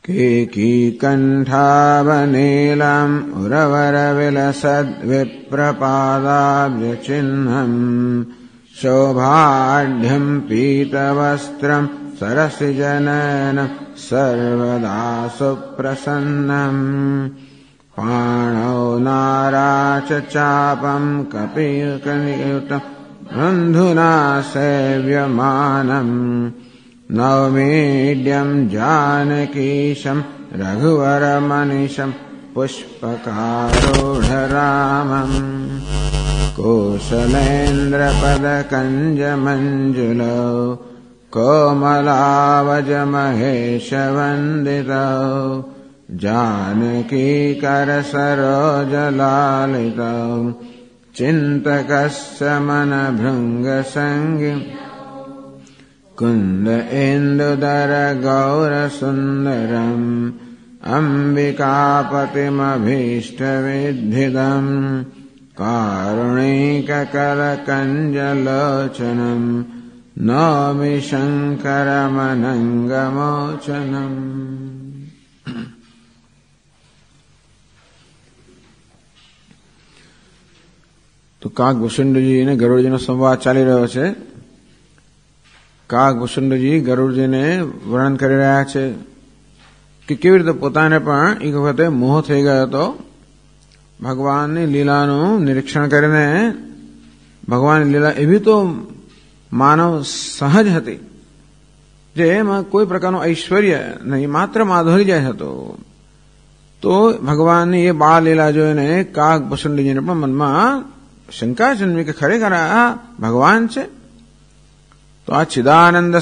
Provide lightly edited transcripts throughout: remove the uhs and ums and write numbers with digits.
केकीकण्ठावनीलम् उरवरविलसद्विप्रपादाब्जचिह्नम् शोभाढ्यम् पीतवस्त्रम् सरसिजनयनम् सर्वदा सुप्रसन्नम् पाणौ नाराचचापम् कपिकनियुतम् बन्धुना सेव्यमानम् नवमीड्यम् जानकीशम् रघुवरमनिशम् पुष्पकारूढरामम् कोसलेन्द्रपदकञ्जमञ्जुलौ कोमलावजमहेशवन्दितौ जानकीकरसरोजलालितौ चिन्तकस्य मनभृङ्गसङ्गि कुन्द इन्दुदर गौरसुन्दरम् अम्बिकापतिमभीष्टविद्धिदम् कारुणिककरकञ्जलोचनम् नौमि शङ्करमनङ्गमोचनम्। તો કાગભૂષણજી અને ગરુડજીનો સંવાદ ચાલી રહ્યો છે. કાગભૂષણજી ગરુડજીને વર્ણન કરી રહ્યા છે કે કેવી રીતે પોતાને પણ એક વખતે મોહ થઈ ગયો હતો. ભગવાનની લીલાનું નિરીક્ષણ કરીને ભગવાનની લીલા એવી તો માનવ સહજ હતી જે એમાં કોઈ પ્રકારનું ઐશ્વર્ય નહીં, માત્ર માધુર્ય હતો. તો ભગવાનની એ બાળ લીલા જોઈને કાગભૂષણજીને પણ મનમાં શંકા જન્મી કે ખરેખર આ ભગવાન છે. તો આ ચિદાનંદ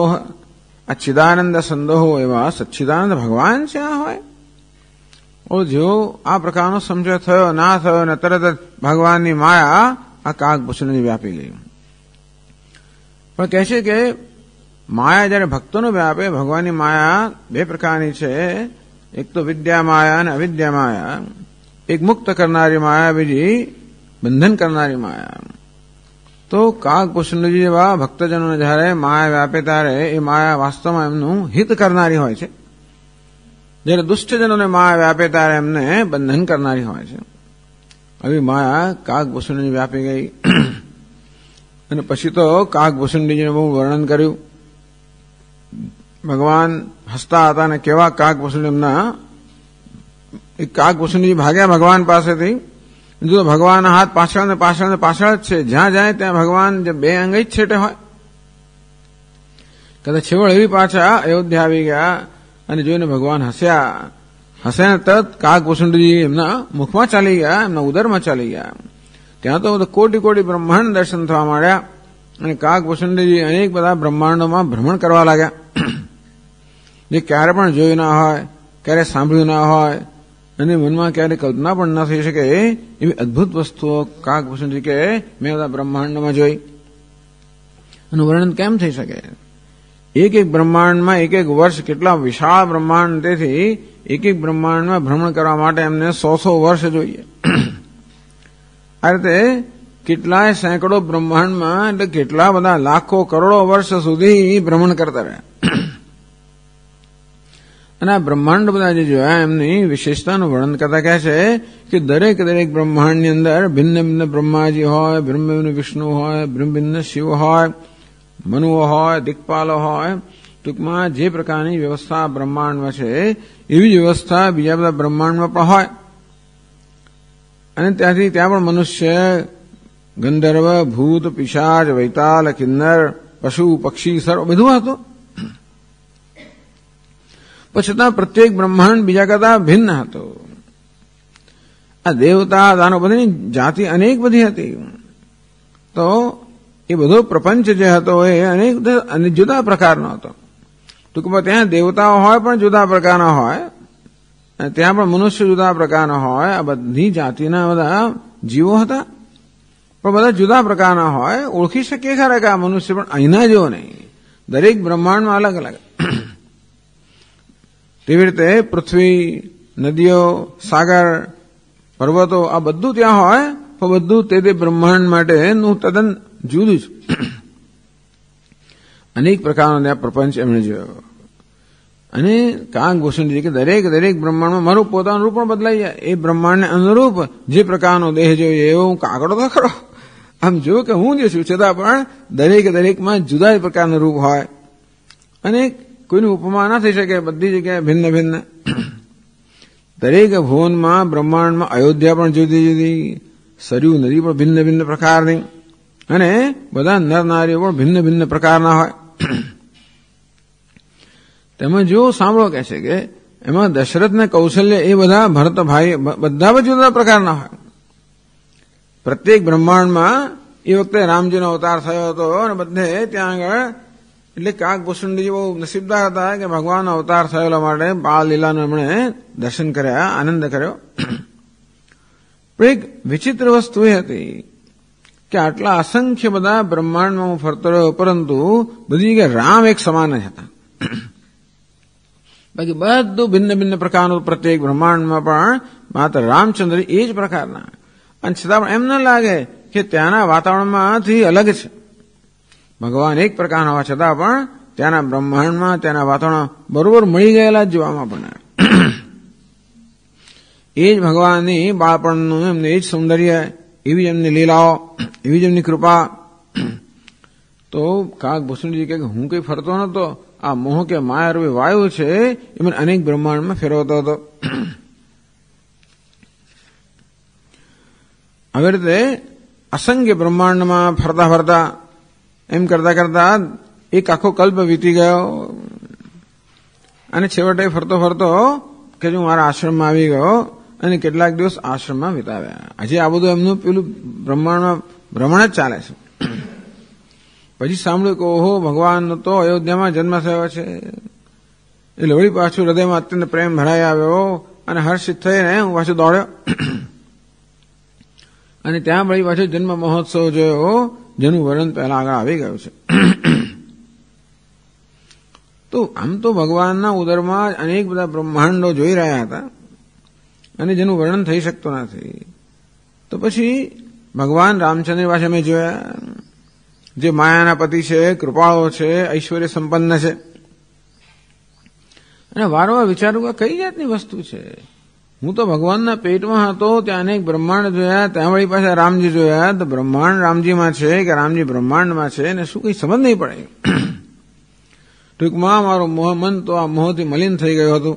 સંદોહ એવા સચ્ચિદાનંદ ભગવાન છે આ હોય. જો આ પ્રકારનો સંશય થયો ના થયો ને તરત જ ભગવાનની માયા આ કાગભૂષણને વ્યાપી ગઈ. પણ કહે છે કે માયા જયારે ભક્તોને વ્યાપે, ભગવાનની માયા બે પ્રકારની છે. એક તો વિદ્યા માયા અને અવિદ્યા માયા. એક મુક્ત કરનારી માયા, બીજી બંધન કરનારી માયા. તો કાગભૂષણજી જેવા ભક્તજનોને જયારે માયા વ્યાપે ત્યારે એ માયા વાસ્તવમાં એમનું હિત કરનારી હોય છે. જયારે દુષ્ટજનોને માયા વ્યાપે ત્યારે એમને બંધન કરનારી હોય છે. આવી માયા કાગભૂષણજી વ્યાપી ગઈ. અને પછી તો કાગભૂષણજીને બહુ વર્ણન કર્યું. ભગવાન હસતા હતા અને કેવા કાગભૂષણ એમના. એક કાગભૂષણજી ભાગ્યા ભગવાન પાસેથી. જો ભગવાનના હાથ પાછળ ને પાછળ ને પાછળ જ છે. જ્યાં જાય ત્યાં ભગવાન બે અંગ જ છેટે હોય. કદાચ છેવડ એવી પાછા અયોધ્યા આવી ગયા અને જોઈને ભગવાન હસ્યા તરત કાગભૂષણજી એમના મુખમાં ચાલી ગયા, એમના ઉદરમાં ચાલી ગયા. ત્યાં તો કોટી કોટી બ્રહ્માંડ દર્શન થવા માંડ્યા અને કાગભૂષણજી અનેક બધા બ્રહ્માંડોમાં ભ્રમણ કરવા લાગ્યા, જે ક્યારે પણ જોયું ના હોય, ક્યારે સાંભળ્યું ના હોય અને મનમાં ક્યારે કલ્પના પણ ન થઈ શકે એવી અદભુત વસ્તુઓ કાગભૂષણજી કે મેં બધા બ્રહ્માંડોમાં જોઈ. એનું વર્ણન કેમ થઈ શકે? એક એક બ્રહ્માંડમાં એક એક વર્ષ, કેટલા વિશાળ બ્રહ્માંડ. તેથી એક એક બ્રહ્માંડમાં ભ્રમણ કરવા માટે એમને 100 વર્ષ જોઈએ. આ રીતે કેટલાય સેંકડો બ્રહ્માંડમાં એટલે કેટલા બધા લાખો કરોડો વર્ષ સુધી ભ્રમણ કરતા રહ્યા. અને આ બ્રહ્માંડ બધા જે જોયા એમની વિશેષતાનું વર્ણન કરતા કહે છે કે દરેક બ્રહ્માંડની અંદર ભિન્ન ભિન્ન બ્રહ્માજી હોય, ભિન્ન ભિન્ન વિષ્ણુ હોય, ભિન્ન ભિન્ન શિવ હોય, મનુઓ હોય, દિક્પાલો હોય. ટૂંકમાં જે પ્રકારની વ્યવસ્થા બ્રહ્માંડમાં છે એવી જ વ્યવસ્થા બીજા બધા બ્રહ્માંડમાં પણ હોય. અને ત્યાંથી ત્યાં પણ મનુષ્ય, ગંધર્વ, ભૂત, પિશાચ, વૈતાલ, કિન્નર, પશુ, પક્ષી, સર્વ બધું હતું. પણ છતાં પ્રત્યેક બ્રહ્માંડ બીજા કરતા ભિન્ન હતો. આ દેવતા, દાનો બધાની જાતિ અનેક બધી હતી. તો એ બધો પ્રપંચ જે હતો એ અનેક જુદા પ્રકારનો હતો. ટૂંકમાં ત્યાં દેવતાઓ હોય પણ જુદા પ્રકારના હોય, અને ત્યાં પણ મનુષ્ય જુદા પ્રકારના હોય. આ બધી જાતિના બધા જીવો હતા પણ બધા જુદા પ્રકારના હોય. ઓળખી શકીએ ખરા કે આ મનુષ્ય પણ અહીંના જેવો નહીં, દરેક બ્રહ્માંડમાં અલગ અલગ. તેવી રીતે પૃથ્વી, નદીઓ, સાગર, પર્વતો આ બધું ત્યાં હોય પણ બધું તે બ્રહ્માંડ માટેનું તદ્દન જુદું જ. અનેક પ્રકારનો ત્યાં પ્રપંચ એમણે જોયો. અને કાગભૂષણજી કે દરેક બ્રહ્માંડમાં મારું પોતાનું રૂપ પણ બદલાઈ જાય. એ બ્રહ્માંડને અનુરૂપ જે પ્રકારનો દેહ જોઈએ એવો હું કાગડો તો ખરો, આમ જો કે હું જે છું, છતાં પણ દરેકમાં જુદા જ પ્રકારનું રૂપ હોય અને કોઈની ઉપમા ના થઈ શકે. બધી જગ્યાએ ભિન્ન ભિન્ન, દરેક ભુવનમાં બ્રહ્માંડમાં અયોધ્યા પણ જુદી જુદી, સરયુ નદી પણ ભિન્ન ભિન્ન પ્રકારની, અને બધા નર નારીઓ પણ ભિન્ન ભિન્ન પ્રકારના હોય. તેમાં જો સાંભળો કહે છે કે એમાં દશરથ ને કૌશલ્ય એ બધા ભરત ભાઈ બધા જુદા પ્રકારના હોય. પ્રત્યેક બ્રહ્માંડમાં એ વખતે રામજીનો અવતાર થયો હતો અને બધે ત્યાં આગળ એટલે કાગભૂષણજી બહુ નસીબદાર હતા કે ભગવાનનો અવતાર થયેલા માટે બાળ લીલાનું એમણે દર્શન કર્યા, આનંદ કર્યો. પણ એક વિચિત્ર વસ્તુ એ હતી કે આટલા અસંખ્ય બધા બ્રહ્માંડમાં હું ફરતો રહ્યો, પરંતુ બધી જગ્યાએ રામ એક સમાન જ હતા. બાકી બધું ભિન્ન ભિન્ન પ્રકારનું, પ્રત્યેક બ્રહ્માંડમાં પણ માત્ર રામચંદ્ર એ જ પ્રકારના. અને છતાં પણ એમ ન લાગે કે ત્યાંના વાતાવરણમાંથી અલગ છે. ભગવાન એક પ્રકારના હોવા છતાં પણ ત્યાંના બ્રહ્માંડમાં, ત્યાંના વાતાવરણ બરોબર મળી ગયેલા જ જોવામાં પણ. એ જ ભગવાનની બાળપણનું એમને એ જ સૌંદર્ય, એવી જ એમની લીલાઓ, એવી જ એમની કૃપા. તો કાગભૂષણજી કહે કે હું કઈ ફરતો નતો, આ મોહ કે માયારૂપી વાયુ છે એ મને અનેક બ્રહ્માંડમાં ફેરવતો હતો. આવી રીતે અસંખ્ય બ્રહ્માંડમાં ફરતા એમ કરતા એક આખો કલ્પ વીતી ગયો અને છેવટે ફરતો કે હું મારા આશ્રમમાં આવી ગયો અને કેટલાક દિવસ આશ્રમમાં વિતાવ્યા. હજી આ બધું એમનું પેલું બ્રહ્માંડમાં ભ્રમણ જ ચાલે છે. પછી સાંભળ્યું કે ઓહો, ભગવાનનો તો અયોધ્યામાં જન્મ થયો છે. એટલે વળી પાછું હૃદયમાં અત્યંત પ્રેમ ભરાઈ આવ્યો અને હર્ષિત થઈને હું પાછું દોડ્યો અને ત્યાં વળી પાછો જન્મ મહોત્સવ જોયો, જેનું વર્ણન પહેલા આગળ આવી ગયું છે. તો આમ તો ભગવાનના ઉદરમાં અનેક બધા બ્રહ્માંડો જોઈ રહ્યા હતા અને જેનું વર્ણન થઈ શકતું નથી. તો પછી ભગવાન રામચંદ્ર પાસે અમે જોયા, જે માયાના પતિ છે, કૃપાળો છે, ઐશ્વર્ય સંપન્ન છે. અને વારંવાર વિચારું કે કઈ જાતની વસ્તુ છે. હું તો ભગવાનના પેટમાં હતો, ત્યાં અનેક બ્રહ્માંડ જોયા, ત્યાં વળી પાછા રામજી જોયા. તો બ્રહ્માંડ રામજીમાં છે કે રામજી બ્રહ્માંડમાં છે ને શું કઈ સમજ નહીં પડે. ટૂંકમાં મારું મન તો આ મોહથી મલિન થઈ ગયું હતું.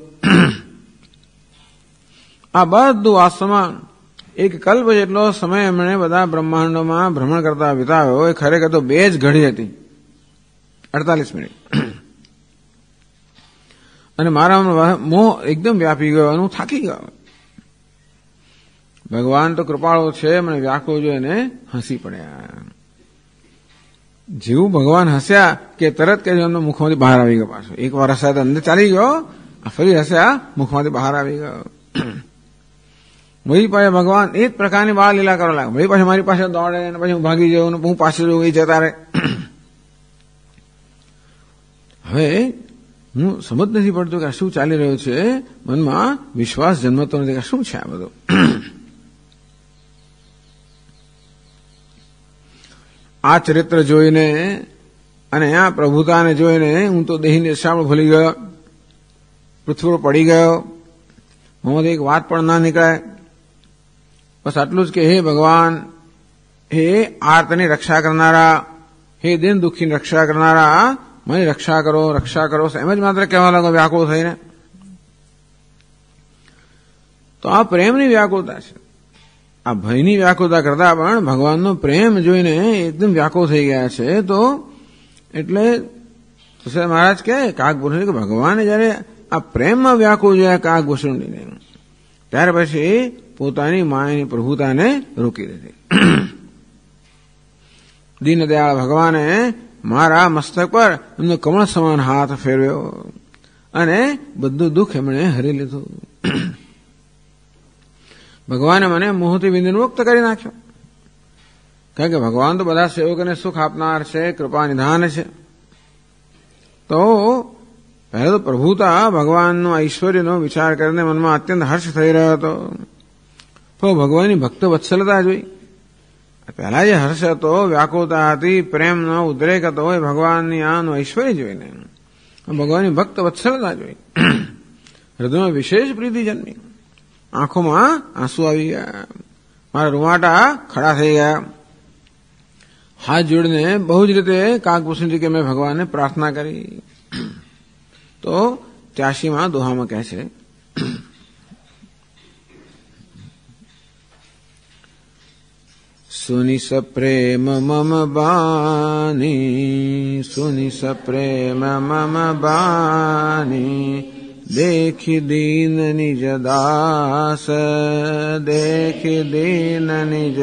આ બધું વાસ્તવમાં એક કલ્પ જેટલો સમય એમણે બધા બ્રહ્માંડોમાં ભ્રમણ કરતા વિતાવ્યો. એ ખરેખર તો 2 જ ઘડી હતી, 48 મિનિટ. અને મારા મોહ એકદમ વ્યાપી ગયો અને હું થાકી ગયો. ભગવાન તો કૃપાળો છે, મને વ્યાકુળ જોઈને હસી પડ્યા. જેવું ભગવાન હસ્યા કે તરત કે એમના મુખમાંથી બહાર આવી ગયો. પાછો એક વાર હસ્યા તો અંદર ચાલી ગયો, ફરી હસ્યા મુખમાંથી બહાર આવી ગયો. વળી પાસે ભગવાન એ જ પ્રકારની બાળ લીલા કરવા લાગે. વળી પાછું મારી પાસે દોડે અને પછી હું ભાગી જાઉં, હું પાછળ જઉં, એ જતા રહે. હવે હું સમજ નથી પડતું કે શું ચાલી રહ્યું છે. મનમાં વિશ્વાસ જન્મતો નથી કે શું છે આ બધું. આ ચરિત્ર જોઈને અને આ પ્રભુતાને જોઈને હું તો દેહીની દશામાં ભૂલી ગયો, પૃથ્વી પર પડી ગયો. મોંમાંથી એક વાત પણ ના નીકળે. બસ આટલું જ કે હે ભગવાન, હે આર્તની રક્ષા કરનારા, હે દિન દુઃખીની રક્ષા કરનારા, મારી રક્ષા કરો, રક્ષા કરો. એમ જ માત્ર કહેવા લાગો વ્યાકુળ થઈને. તો આ પ્રેમની વ્યાકુળતા છે. આ ભયની વ્યાકુળતા કરતા પણ ભગવાનનો પ્રેમ જોઈને એકદમ વ્યાકુળ થઈ ગયા છે. તો એટલે તુષાર મહારાજ કહે કાગભૂષણ કે ભગવાને જયારે આ પ્રેમમાં વ્યાકુળ જોયા કાગભૂષણને, ત્યાર પછી પોતાની માયાની પ્રભુતાને રોકી દીધી. દીનદયાળ ભગવાને મારા મસ્તક પર એમનો કમળ સમાન હાથ ફેરવ્યો અને બધું દુઃખ એમણે હરી લીધું. ભગવાને મને મોહથી વિંધમુક્ત કરી નાખ્યો. કારણ કે ભગવાન તો બધા સેવકોને સુખ આપનાર છે, કૃપા નિધાન છે. તો પહેલા તો પ્રભુતા ભગવાનનો ઐશ્વર્યનો વિચાર કરીને મનમાં અત્યંત હર્ષ થઈ રહ્યો હતો. તો ભગવાનની ભક્ત વત્સલતા જોઈ. પહેલા જે હર્ષ હતો, વ્યાકુળતા હતી, પ્રેમનો ઉદ્રેક હતો, એ ભગવાનની આનું ઐશ્વર્ય જોઈને. ભગવાનની ભક્ત વત્સલતા જોઈ, હૃદયમાં વિશેષ પ્રીતિ જન્મી, આંખોમાં આંસુ આવી ગયા, મારા રૂવાટા ખડા થઈ ગયા. હાથ જોડીને બહુ જ રીતે કાગભૂષણજી કે મેં ભગવાનને પ્રાર્થના કરી. તો 83માં દોહામાં કહે છે, સુનિ સપ્રેમ મમ બાની, સુનિ સપ્રેમ મમ બાની, દેખી દીન નિજ દાસ, દેખી દીન નિજ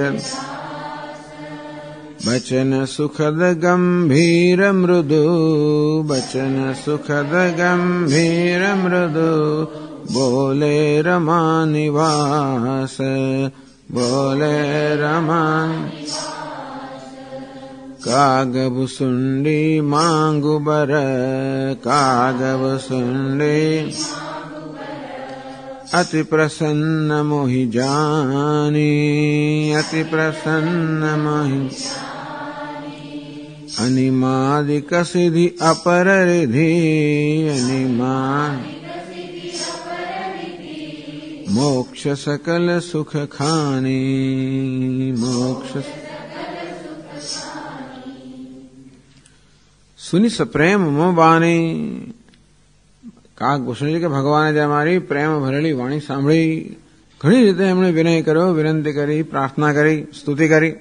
બચન સુખદ ગંભીર મૃદુ, બચન સુખદ ગંભીર મૃદુ, બોલે રમા નિવાસ, બોલે રમા. કાગભૂષુંડી માંગુ બર, કાગભૂષુંડી અતિ પ્રસન્ન મોહી જાની, અતિ પ્રસન્ન મોહી. અનિમાદિક સિદ્ધિ અપર રિધિ, અનિમાન મોક્ષ સકલ સુખ ખાની, મોક્ષ. સુની સપ્રેમ મમ બાની, કાગભૂષણજી કે ભગવાને જે અમારી પ્રેમ ભરેલી વાણી સાંભળી, ઘણી રીતે એમણે વિનય કર્યો, વિનંતી કરી, પ્રાર્થના કરી, સ્તુતિ કરી.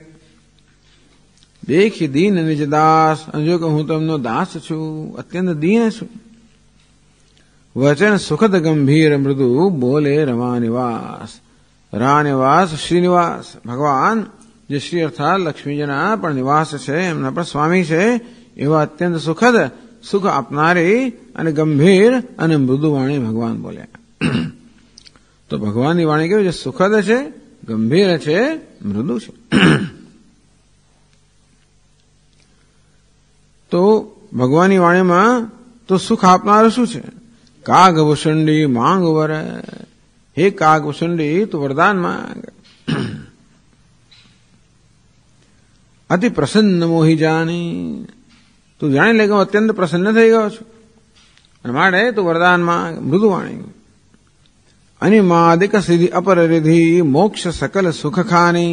દેખી દીન નિજ દાસ, જો કે હું તો એમનો દાસ છું, અત્યંત દીન છું. વચન સુખદ ગંભીર મૃદુ, બોલે રમા નિવાસ, રા નિવાસ શ્રીનિવાસ. ભગવાન જે શ્રી અર્થાત લક્ષ્મીજીના પણ નિવાસ છે, એમના પણ સ્વામી છે, એવા અત્યંત સુખદ, સુખ આપનારી અને ગંભીર અને મૃદુ વાણી ભગવાન બોલ્યા. તો ભગવાનની વાણી કેવી છે? સુખદ છે, ગંભીર છે, મૃદુ છે. તો ભગવાનની વાણીમાં તો સુખ આપનારું શું છે? કાગભૂષુંડી માંગ વર, હે કાગભૂષુંડી તું વરદાન માંગ. અતિ પ્રસન્ન મોહી જાની, તું જાણી લે કે હું અત્યંત પ્રસન્ન થઈ ગયો છું, અને માટે તું વરદાન માંગ. મૃદુવાણી. અનિમાદિક સિદ્ધિ અપર રિધિ, મોક્ષ સકલ સુખ ખાની.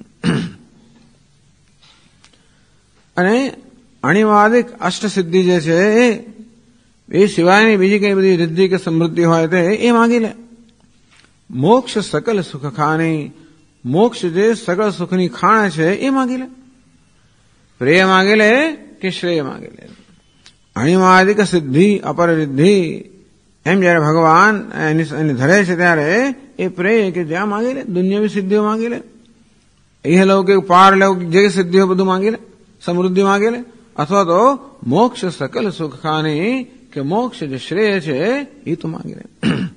અને અણિમાદિક અષ્ટ સિદ્ધિ જે છે એ સિવાયની બીજી કઈ બધી રિદ્ધિ કે સમૃદ્ધિ હોય તે એ માંગી લે. મોક્ષ સકલ સુખ ખાની, મોક્ષ જે સકલ સુખની ખાણ છે એ માંગી લે. પ્રેય માંગી લે કે શ્રેય માંગી લે. અણિમાદિક સિદ્ધિ અપર રિદ્ધિ, એમ જયારે ભગવાન એની ધરે છે ત્યારે એ પ્રેય કે જ્યાં માંગી લે, દુનિયાવી સિદ્ધિઓ માંગી લે, ઇહલૌકિક પારલૌકિક જે સિદ્ધિઓ બધું માંગી લે, સમૃદ્ધિ માંગી લે, અથવા તો મોક્ષ સકલ સુખ ખાની કે મોક્ષ જે શ્રેય છે એ તો માંગી લે.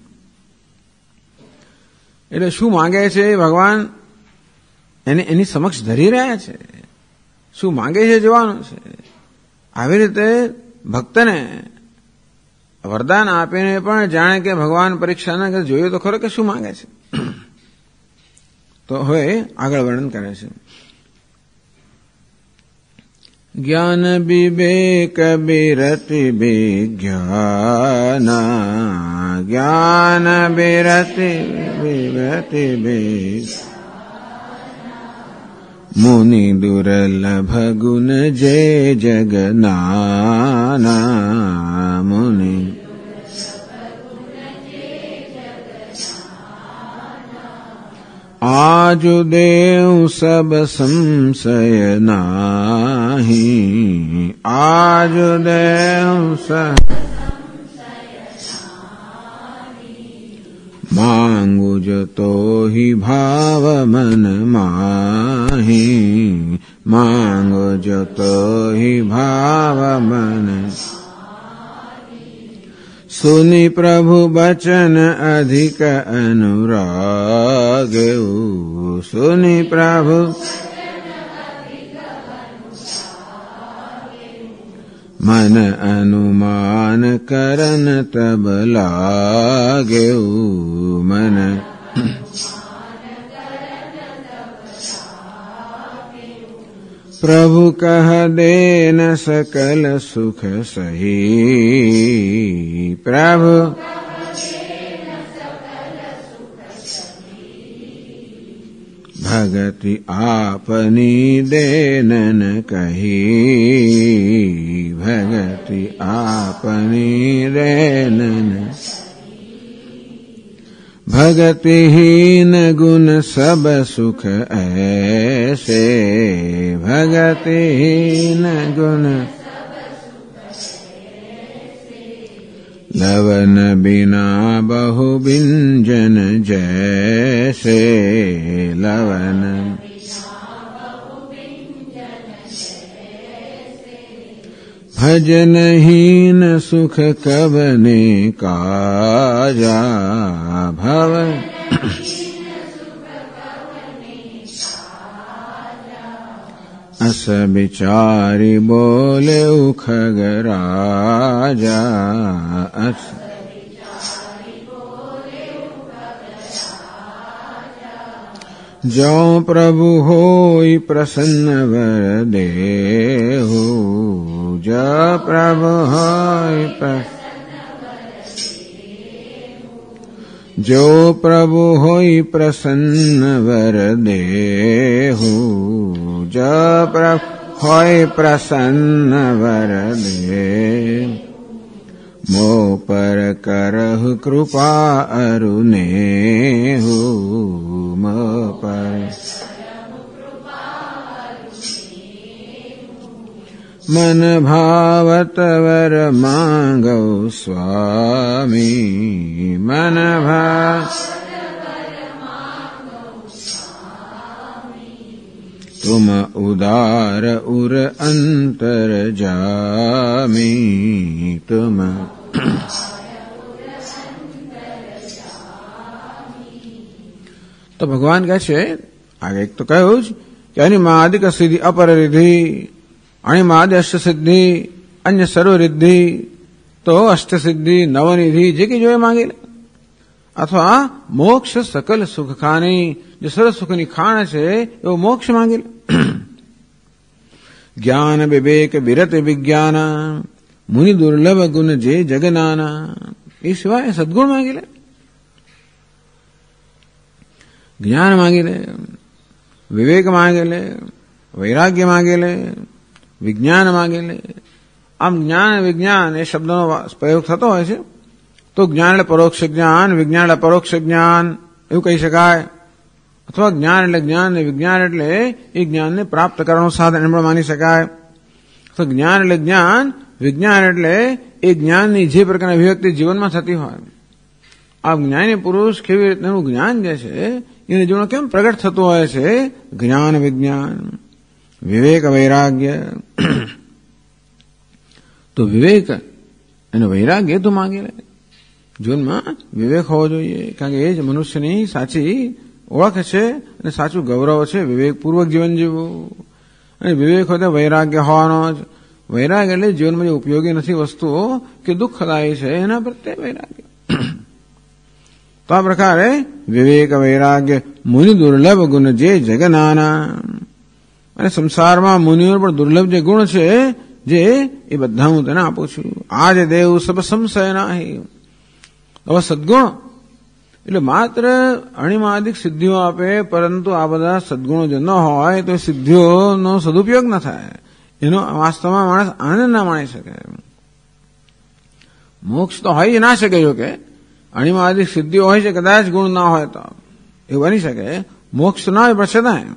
એટલે શું માંગે છે ભગવાન એની સમક્ષ ધરી રહ્યા છે, શું માંગે છે જોવાનું છે. આવી રીતે ભક્તને વરદાન આપીને પણ જાણે કે ભગવાન પરીક્ષા ના કરે, જોયું તો ખરો કે શું માંગે છે. તો હવે આગળ વર્ણન કરે છે. જ્ઞાન વિવેક બિરતિ વિજ્ઞાન, જ્ઞાન બિરતિ વિરતિ વિજ્ઞાન, મુનિ દુર્લભ ગુણ જે જગનાના, મુનિ આજુ દેવ સબ સંશય નાહી, આજુ દેવ સબ માંગુ જતો હિ ભાવ મન માહી, માંગુ જતો હિ ભાવ મન. સુની પ્રભુ બચન અધિક અનુરાગ, સુની પ્રભુ મન અનુમાન કરન તબ લાગ્યું, મન प्रभु कह देन सकल सुख सही, प्रभु भगति आपनी देनन कही, भगति आपनी देनन। भगतिहीन गुण सब सुख ऐसे, भगतिहीन गुण लवन बिना बहु बिंजन जैसे, लवन भजनहीन सुख कवने काजा, भवन अस विचारी बोले खगराजा, अस जो प्रभु होई प्रसन्न वर देहु, जो प्रभु होई जो प्रभु होई प्रसन्न वर देहु, जो प्रभु होई प्रसन्न वर देहु। मो पर करहु कृपा अरुनेहु, मो पर मन भावत वर मांगो स्वामी, मन तुम उदार उर अंतर जामी, तुम तो भगवान કહે છે આગે એક તો કહ્યું જ કે અનિમાદિક સિદ્ધિ અપરરિદ્ધિ, અણિમાદ અષ્ટ સિદ્ધિ અન્ય સર્વ રિદ્ધિ, તો અષ્ટ સિદ્ધિ નવનિધિ જે કે જોઈએ માંગી લે, અથવા મોક્ષ સકલ સુખ ખાની, જે સર્વ સુખની ખાણ છે એવો મોક્ષ માંગી લે. જ્ઞાન વિવેક વિરત વિજ્ઞાન મુનિ દુર્લભ ગુણ જે જગનાના, એ સિવાય સદગુણ માંગી લે, જ્ઞાન માંગી લે, વિવેક માંગે લે, વૈરાગ્ય માંગે લે, વિજ્ઞાન માંગે લે. આમ જ્ઞાન વિજ્ઞાન એ શબ્દનો પ્રયોગ થતો હોય છે, તો જ્ઞાન એટલે પરોક્ષ જ્ઞાન, વિજ્ઞાન એટલે પરોક્ષ જ્ઞાન એવું કહી શકાય, અથવા જ્ઞાન એટલે જ્ઞાન ને વિજ્ઞાન એટલે એ જ્ઞાનને પ્રાપ્ત કરવાનું સાધન એમ પણ માની શકાય. તો જ્ઞાન એટલે જ્ઞાન, વિજ્ઞાન એટલે એ જ્ઞાનની જે પ્રકારની અભિવ્યક્તિ જીવનમાં થતી હોય. આ જ્ઞાની પુરુષ કેવી રીતનું જ્ઞાન જે છે એને જીવનમાં કેમ પ્રગટ થતું હોય છે, જ્ઞાન વિજ્ઞાન વિવેક વૈરાગ્ય. તો વિવેક અને વૈરાગ્ય તો માંગી લે, જીવનમાં વિવેક હોવો જોઈએ, કારણ કે એ જ મનુષ્યની સાચી ઓળખ છે અને સાચું ગૌરવ છે, વિવેકપૂર્વક જીવન જીવવું. અને વિવેક હોય તો વૈરાગ્ય હોવાનો જ. વૈરાગ્ય એટલે જીવનમાં જે ઉપયોગી નથી વસ્તુઓ કે દુઃખદાયી છે એના પ્રત્યે વૈરાગ્ય. તો આ પ્રકારે વિવેક વૈરાગ્ય મુનિ દુર્લભ ગુણ જે જગનાના, અને સંસારમાં મુનિઓ પણ દુર્લભ જે ગુણ છે જે એ બધા હું તને આપું છું. આજ દેવ સબ સંશય નાહી. હવે સદગુણ એટલે માત્ર અણિમાદિક સિદ્ધિઓ આપે, પરંતુ આ બધા સદગુણો જો ન હોય તો સિદ્ધિઓનો સદુપયોગ ન થાય, એનો વાસ્તવમાં માણસ આનંદ ના માણી શકે. મોક્ષ તો હોય ના શકે, જો કે અણિમાદિક સિદ્ધિઓ હોય છે, કદાચ ગુણ ના હોય તો એવું બની શકે. મોક્ષ ના હોય પણ છતાં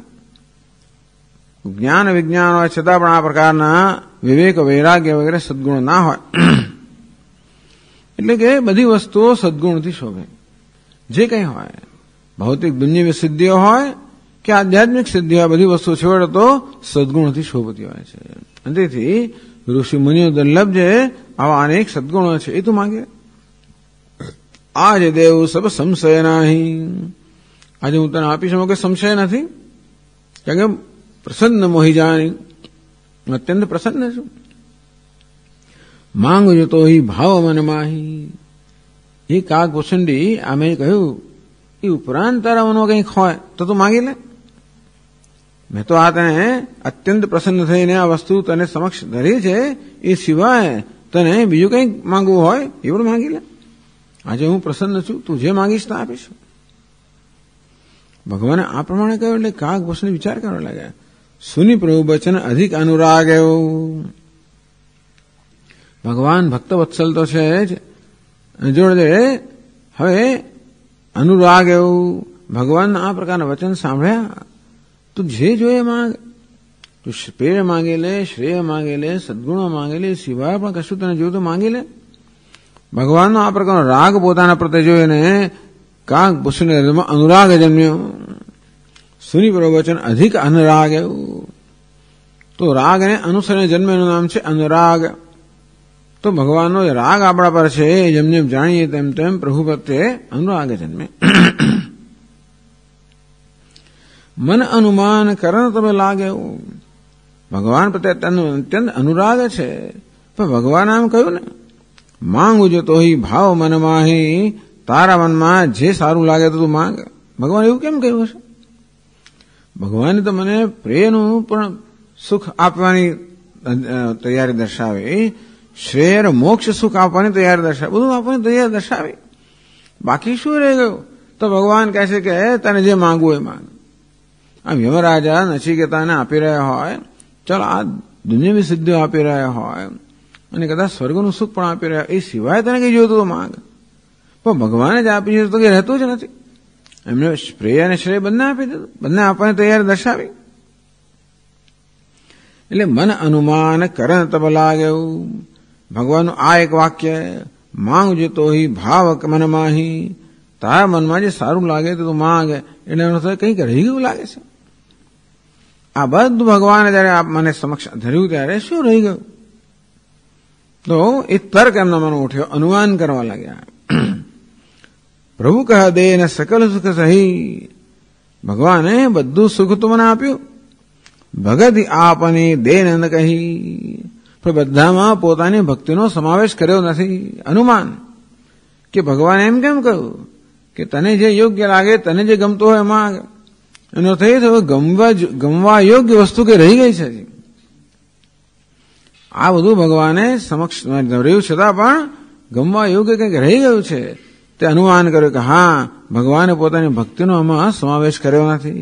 જ્ઞાન વિજ્ઞાન હોય છતાં પણ આ પ્રકારના વિવેક વૈરાગ્ય વગેરે સદગુણો ના હોય. એટલે કે બધી વસ્તુઓ સદગુણથી શોભે. જે કંઈ હોય, ભૌતિક દુન્યવી સિદ્ધિઓ હોય કે આધ્યાત્મિક સિદ્ધિ હોય, બધી વસ્તુઓ છેવટે તો સદગુણોથી શોભતી હોય છે. અને તેથી ઋષિ મુનિઓ દુર્લભ જે આવા અનેક સદગુણો છે એ તું માંગે. આજ દેવ સબ સંશય નહીં. આજે હું તને આપી શકું કે સંશય નથી, કારણ કે પ્રસન્ન મોહી જાણી, અત્યંત પ્રસન્ન છું. માંગ જોતો હિ ભાવ મન માહી. એ કાગ ભૂષંડી આમે કહ્યું એ ઉપરાંત તારા મનમાં કંઈક હોય તો તું માંગી લે. મેં તો આ તને અત્યંત પ્રસન્ન થઈને આ વસ્તુ તને સમક્ષ ધરી છે, એ સિવાય તને બીજું કંઈક માંગવું હોય એ પણ માંગી લે. આજે હું પ્રસન્ન છું, તું જે માંગીશ તો આપીશ. ભગવાને આ પ્રમાણે કહ્યું એટલે કાગભૂષણ વિચાર કરવા લાગ્યા. સુની પ્રભુ વચન અધિક અનુરાગ એવું. ભગવાન ભક્ત વત્સલ તો છે જ, જોડે હવે અનુરાગ એવું. ભગવાનના આ પ્રકારના વચન સાંભળ્યા, તું જે જોઈએ માંગ. તું પ્રેમ માંગી લે, શ્રેય માંગી લે, સદગુણો માંગી લે, સિવાય પણ કશું તને જોયું તો માંગી લે. ભગવાનનો આ પ્રકારનો રાગ પોતાના પ્રત્યે જોઈને કાગભૂષણ હૃદયમાં અનુરાગ જન્મ્યો. સુની પ્રવચન અધિક અનુરાગ એવું. તો રાગને અનુસરીને જન્મેનું નામ છે અનુરાગ. તો ભગવાનનો રાગ આપણા પર છે, જેમ જેમ જાણીએ તેમ તેમ પ્રભુ પ્રત્યે અનુરાગ જન્મે. મન અનુમાન કરણ તમે લાગે એવું. ભગવાન પ્રત્યે અત્યંત અનુરાગ છે, પણ ભગવાન આમ કહ્યું ને, માંગુ જો તો ભાવ મનમાહી. તારા મનમાં જે સારું લાગે તો તું માંગ. ભગવાન એવું કેમ કહ્યું હશે? ભગવાને તો મને પ્રેમનું પણ સુખ આપવાની તૈયારી દર્શાવી, શ્રેય મોક્ષ સુખ આપવાની તૈયારી દર્શાવી, બધું આપવાની તૈયારી દર્શાવી. બાકી શું રહી ગયું? તો ભગવાન કહે છે કે તને જે માંગવું એ માંગ. આમ યમરાજા નચિકેતાને આપી રહ્યા હોય, ચાલો આ દુનિયાવી સિદ્ધિઓ આપી રહ્યા હોય અને કદાચ સ્વર્ગનું સુખ પણ આપી રહ્યા, એ સિવાય તને કઈ જોતું તો માંગ. પણ ભગવાને જ આપી છે તો કઈ રહેતું જ નથી. એમને પ્રેય અને શ્રેય બંને આપી દીધું, બંને આપવાની તૈયારી દર્શાવી. એટલે મન અનુમાન કરણ તબ લાગે એવું. ભગવાનનું આ એક વાક્ય, માંગજો તો ભાવ મનમાહી. તારા મનમાં જે સારું લાગે તો તું માંગ, એટલે એનો કંઈક રહી ગયું લાગે છે. આ બધું ભગવાને જયારે મને સમક્ષ ધર્યું ત્યારે શું રહી ગયું? તો એ તર્ક એમના મનમાં ઉઠ્યો, અનુમાન કરવા લાગ્યા. પ્રભુ કહે દે ને સકલ સુખ સહી. ભગવાને બધું સુખ તો મને આપ્યું, ભગત આપની દે ન કહી. પણ બધામાં પોતાની ભક્તિનો સમાવેશ કર્યો નથી. અનુમાન કે ભગવાને એમ કેમ કહ્યું કે તને જે યોગ્ય લાગે, તને જે ગમતું હોય એમાં. એનો થઈ થયો ગમવા યોગ્ય વસ્તુ કે રહી ગઈ છે. આ બધું ભગવાને સમક્ષ રહ્યું છતાં પણ ગમવા યોગ્ય કંઈક રહી ગયું છે. તે અનુમાન કર્યું કે હા, ભગવાને પોતાની ભક્તિનો આમાં સમાવેશ કર્યો નથી.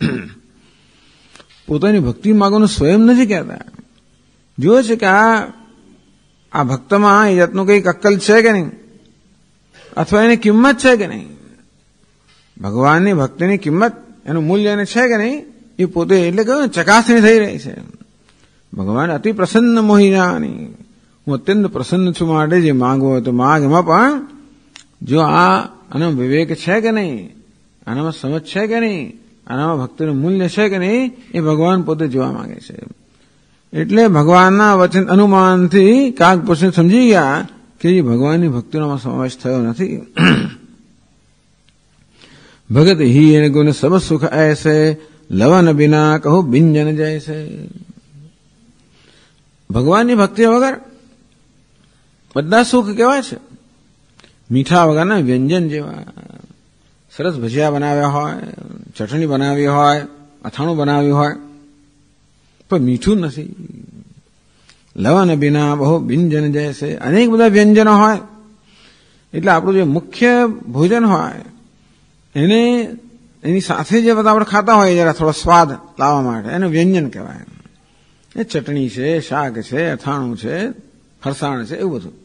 પોતાની ભક્તિ માગવાનું સ્વયં નથી કહેતા. જુએ છે કે આ ભક્તમાં એ જાતનું કંઈક અક્કલ છે કે નહીં, અથવા એની કિંમત છે કે નહીં. ભગવાનની ભક્તિની કિંમત, એનું મૂલ્ય એને છે કે નહીં, એ પોતે એટલે કહ્યું ચકાસણી થઈ રહી છે. ભગવાન અતિ પ્રસન્ન મોહિનાની. હું અત્યંત પ્રસન્ન છું, માટે જે માંગવો હોય તો માંગ. એમાં પણ જો આનામાં વિવેક છે કે નહીં, આનામાં સમજ છે કે નહીં, આનામાં ભક્તિનું મૂલ્ય છે કે નહીં, એ ભગવાન પોતે જોવા માંગે છે. એટલે ભગવાનના વચન અનુમાનથી કાગભૂષણ સમજી ગયા કે એ ભગવાનની ભક્તિનો સમાવેશ થયો નથી. ભગત હી એને ગુણ સબ સુખ ऐसे લવન બિના કહો બિંજન જૈસે. ભગવાનની ભક્તિ વગર બધા સુખ કેવા છે? મીઠા વગરના વ્યંજન જેવા. સરસ ભજીયા બનાવ્યા હોય, ચટણી બનાવી હોય, અથાણું બનાવ્યું હોય, પણ મીઠું નથી. લવન બિના બહુ બિંજન જૈસે. અનેક બધા વ્યંજનો હોય, એટલે આપણું જે મુખ્ય ભોજન હોય એની સાથે જે બધા આપણે ખાતા હોય જરા થોડો સ્વાદ લાવવા માટે એને વ્યંજન કહેવાય. એ ચટણી છે, શાક છે, અથાણું છે, ફરસાણ છે, એવું બધું.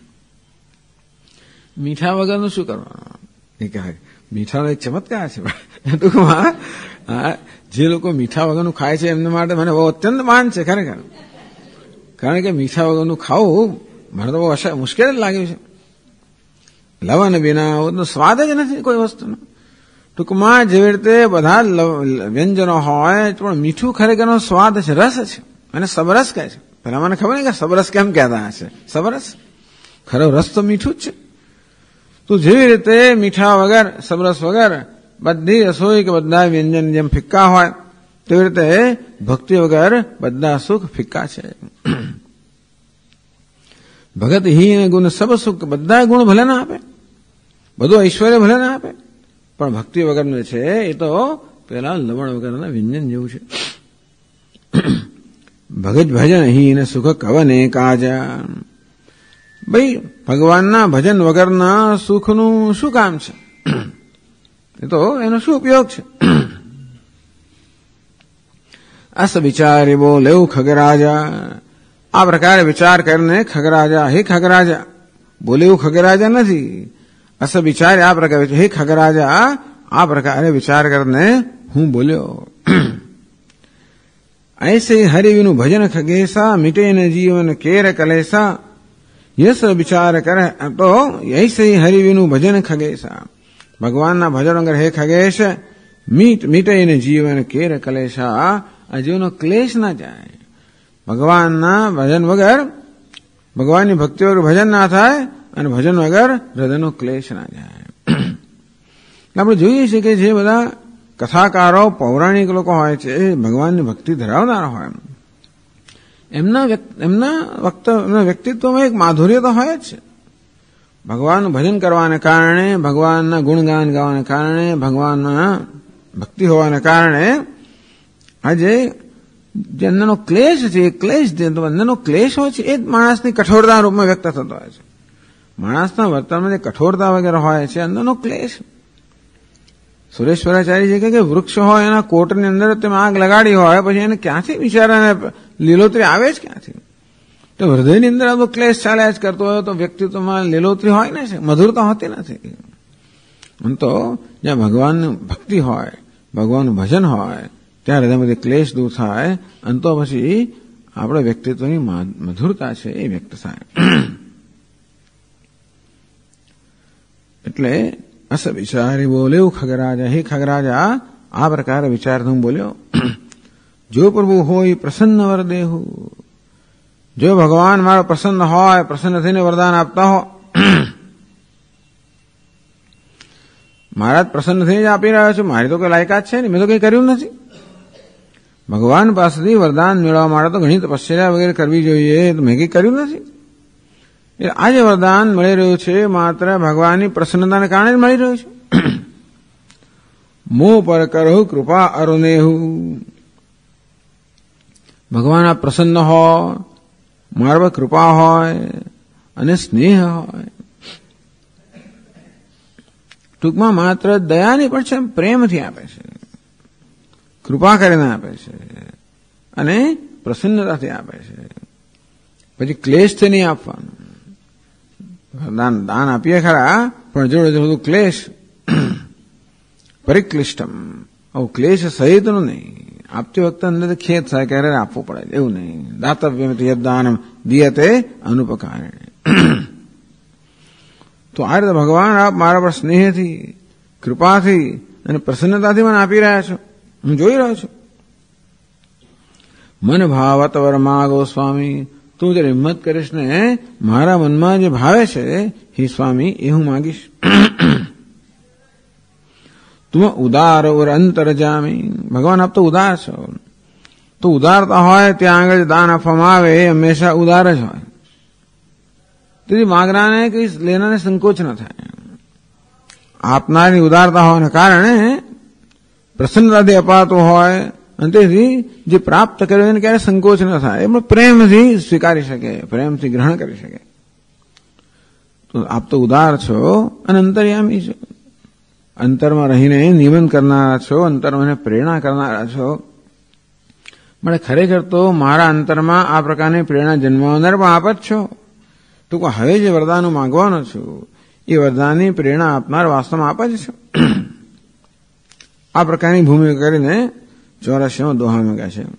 મીઠા વગરનું શું કરવાનું? એ કહે મીઠાનો એક ચમત્કાર છે. ટૂંકમાં જે લોકો મીઠા વગરનું ખાય છે એમના માટે મને બહુ અત્યંત માન છે ખરેખર. કારણ કે મીઠા વગરનું ખાવું મને તો બહુ મુશ્કેલ જ લાગ્યું છે. લવન વિના સ્વાદ જ નથી કોઈ વસ્તુનો. ટૂંકમાં જેવી રીતે બધા વ્યંજનો હોય પણ મીઠું ખરેખરનો સ્વાદ છે, રસ છે. અને સબરસ કહે છે. પેલા મને ખબર નહીં કે સબરસ કેમ કહેતા હશે. સબરસ ખરો રસ તો મીઠું જ છે. તો જેવી રીતે મીઠા વગર, સબરસ વગર બધી રસોઈ કે બધા વ્યંજન જેમ ફિક્કા હોય, તેવી રીતે ભક્તિ વગર બધા સુખ ફિક્કા છે. ભગત હીન ગુણ સબ સુખ. બધા ગુણ ભલે ના આપે, બધું ઐશ્વર્ય ભલે ના આપે, પણ ભક્તિ વગરનું છે એ તો પેલા લવણ વગરના વ્યંજન જેવું છે. ભગત ભજન હીન સુખ કવને કાજા. ભાઈ ભગવાનના ભજન વગરના સુખનું શું કામ છે? એ તો એનો શું ઉપયોગ છે? અસ વિચારી બોલે ખગરાજા. આ પ્રકારે વિચાર કરીને ખગરાજા, હે ખગરાજા, બોલે એવું ખગરાજા નથી. અસ વિચારે આ પ્રકારે, હે ખગરાજા, આ પ્રકારે વિચાર કરીને હું બોલ્યો. ऐसे हरि विनु भजन खगेसा मिटे न जीवन केर कलेसा. यस विचार करे तो ऐसे ही हरि विनु भजन खगेसा. भगवान ना भजन वगर हे खगेश मिटे न जीवन केर कलेसा. आ जीवन क्लेश ना जाए. भगवान ना भजन वगर, भगवान ની ભક્તિ વગર ભજન ના થાય અને ભજન વગર હૃદયનો ક્લેશ ના જાય. આપણે જોઈએ છીએ કે જે બધા કથાકારો, પૌરાણિક લોકો હોય છે, ભગવાનની ભક્તિ ધરાવનારા હોય, એમના વ્યક્તિત્વમાં એક માધુર્ય તો હોય જ છે. ભગવાનનું ભજન કરવાને કારણે, ભગવાનના ગુણગાન ગાવાને કારણે, ભગવાનના ભક્તિ હોવાને કારણે આજે જે અંદરનો ક્લેશ છે, એ ક્લેશ અંદરનો ક્લેશ હોય છે, એ જ માણસની કઠોરતા રૂપમાં વ્યક્ત થતો હોય છે. માણસના વર્તનમાં જે કઠોરતા વગેરે હોય છે, અંદરનો ક્લેશ. સુરેશ્વરાચાર્ય છે કે વૃક્ષ હોય એના કોટની અંદર તેમાં આગ લગાડી હોય, પછી એને ક્યાંથી બિચારાને લીલોતરી આવે જ ક્યાંથી? તો હૃદયની અંદર આ ક્લેશ ચાલ્યા જ કરતો હોય તો વ્યક્તિત્વમાં લીલોતરી હોય ને છે, મધુરતા હોતી નથી. આમ તો જ્યાં ભગવાનની ભક્તિ હોય, ભગવાનનું ભજન હોય, ત્યાં હૃદયમાંથી ક્લેશ દૂર થાય અને તો પછી આપણા વ્યક્તિત્વની મધુરતા છે એ વ્યક્ત થાય. એટલે અસ વિચારી બોલ્યો ખગરાજા, હે ખગરાજા, આ પ્રકારે વિચાર હું બોલ્યો. જો પ્રભુ હોય પ્રસન્ન વર દેહુ. જો ભગવાન મારો પ્રસન્ન હોય, પ્રસન્ન થઈને વરદાન આપતા હો, મહારાજ પ્રસન્ન થઈને જ આપી રહ્યા છો, મારી તો કોઈ લાયકાત છે નહીં, મેં તો કંઈ કર્યું નથી. ભગવાન પાસેથી વરદાન મેળવવા માટે તો ઘણી તપસ્યા વગેરે કરવી જોઈએ, તો મેં કંઈ કર્યું નથી. આ જે વરદાન મળી રહ્યું છે માત્ર ભગવાનની પ્રસન્નતાને કારણે જ મળી રહ્યું છે. મોહ પર કરો કૃપા અરુનેહુ. ભગવાન આ પ્રસન્ન હોય, મારા પર કૃપા હોય અને સ્નેહ હોય. ટૂંકમાં માત્ર દયાની પણ છે, પ્રેમથી આપે છે, કૃપા કરીને આપે છે અને પ્રસન્નતાથી આપે છે. પછી ક્લેશથી નહીં આપવાનું. દાન આપીએ ખરા, પણ જોડે બધું ક્લેશ, પરિક્લિષ્ટમ, આવું ક્લેશ સહિતનું નહીં. આપતી વખતે અંદર ખેદ થાય કે અરે આપવું પડે, એવું નહીં. દાતવ્યમ યદ્દાનમ દીયતે અનુપકારણે. તો આ રીતે ભગવાન આપ મારા પર સ્નેહથી, કૃપાથી અને પ્રસન્નતાથી મને આપી રહ્યા છો, હું જોઈ રહ્યો છું. મન ભાવત વર માગો સ્વામી. તું જયારે હિંમત કરીશ ને મારા મનમાં જે ભાવે છે હે સ્વામી એ હું માગીશ. તું ઉદાર ઓર અંતર જામી. ભગવાન આપ તો ઉદાર છો, તો ઉદારતા હોય ત્યાં આગળ દાન આપવામાં આવે એ હંમેશા ઉદાર જ હોય. તેથી માગનાને કઈ લેનાને સંકોચ ન થાય. આપનારની ઉદારતા હોવાને કારણે પ્રસન્નતાથી અપાતું હોય અને તેથી જે પ્રાપ્ત કર્યું એને ક્યારે સંકોચ ન થાય, એમાં પ્રેમથી સ્વીકારી શકે, પ્રેમથી ગ્રહણ કરી શકે. તો આપ તો ઉદાર છો અને અંતર્યામી છો, અંતરમાં રહીને નિયમન કરનારા છો, અંતરમાં પ્રેરણા કરનારા છો. મને ખરેખર તો મારા અંતરમાં આ પ્રકારની પ્રેરણા જન્માવનાર પણ આપ જ છો. ટૂંકમાં હવે જે વરદાન માંગવાનો છું એ વરદાનની પ્રેરણા આપનાર વાસ્તવમાં આપ જ છો. આ પ્રકારની ભૂમિકા કરીને 84 દોહામાં કહે છે,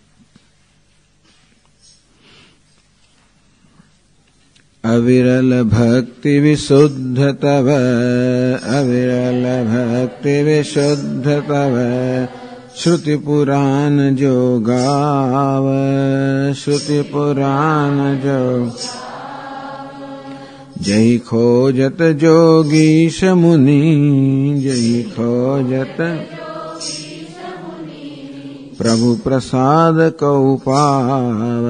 અવિરલ ભક્તિ વિશુદ્ધ તવ, અવિરલ ભક્તિ વિશુદ્ધ તવ, શ્રુતિ પુરાણ જો ગાવ, શ્રુતિ પુરાણ જો. જય ખોજત જોગીશ મુનિ, જય ખોજત પ્રભુ પ્રસાદ કૌ પાવ.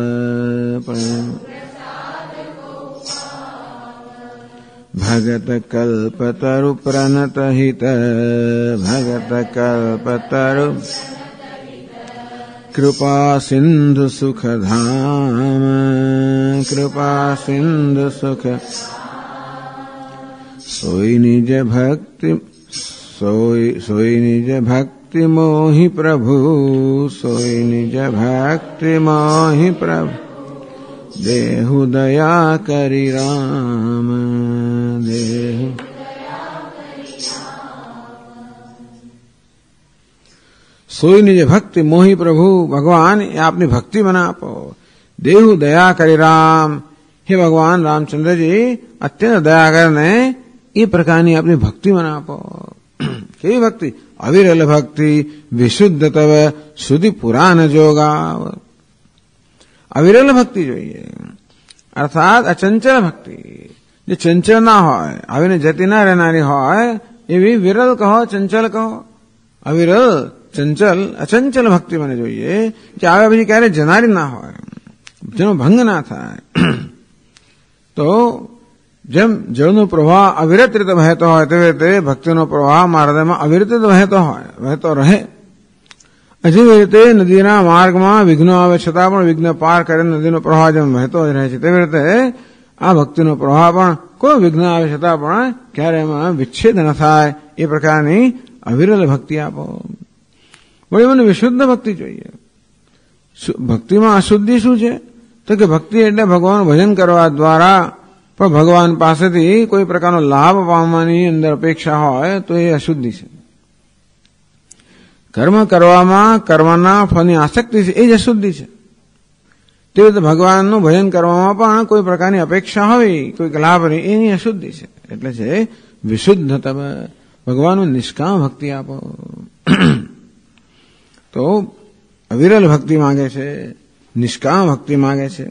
ભગત કલ્પતરુ પ્રનત હિત, ભગત કલ્પતરુ કૃપા સિંધુ સુખધામ કૃપા સિંધુ સુખ સોઈ નિજ ભક્તિ સોઈ નિજ ભક્તિ મોહી પ્રભુ સોઈ નિજ ભક્તિ મોહી પ્રભુ દેહુ દયા કરી રામ દેહુ સોઈ નિજ ભક્તિ મોહી પ્રભુ ભગવાન એ આપની ભક્તિ મને આપો દેહુ દયા કરી રામ હે ભગવાન રામચંદ્રજી અત્યંત દયા કરીને એ પ્રકારની આપની ભક્તિ મને આપો કેવી ભક્તિ અવિરલ ભક્તિ વિશુદ્ધ તવ સુધી પુરાણ જોગાવ અવિરલ ભક્તિ જોઈએ અર્થાત અચંચલ ભક્તિ જે ચંચલ ના હોય આવીને જતી ના રહેનારી હોય એવી વિરલ કહો ચંચલ કહો અવિરલ ચંચલ અચંચલ ભક્તિ મને જોઈએ જે આવ્યા પછી ક્યારે જનારી ના હોય જેનો ભંગ ના થાય તો જેમ જળનો પ્રવાહ અવિરત રીતે વહેતો હોય તેવી રીતે ભક્તિનો પ્રવાહ મારા હૃદયમાં અવિરત વહેતો હોય વહેતો રહે જેવી રીતે નદીના માર્ગમાં વિઘ્નો આવે છતાં પણ વિઘ્ન પાર કરીને નદીનો પ્રવાહ જેમ વહેતો જ રહે છે તેવી રીતે આ ભક્તિનો પ્રવાહ પણ કોઈ વિઘ્ન આવે છતાં પણ ક્યારે એમાં વિચ્છેદ ન થાય એ પ્રકારની અવિરલ ભક્તિ આપો વળી મને વિશુદ્ધ ભક્તિ જોઈએ ભક્તિમાં અશુદ્ધિ શું છે તો કે ભક્તિ એટલે ભગવાનનું ભજન કરવા દ્વારા પણ ભગવાન પાસેથી કોઈ પ્રકારનો લાભ પામવાની અંદર અપેક્ષા હોય તો એ અશુદ્ધિ છે કર્મ કરવામાં કર્મના ફળની આસક્તિ છે એ જ અશુદ્ધિ છે તેવી રીતે ભગવાનનું ભજન કરવામાં પણ કોઈ પ્રકારની અપેક્ષા હોય કોઈક લાભની એની અશુદ્ધિ છે એટલે છે વિશુદ્ધ તમે ભગવાનનું નિષ્કામ ભક્તિ આપો તો અવિરલ ભક્તિ માંગે છે નિષ્કામ ભક્તિ માંગે છે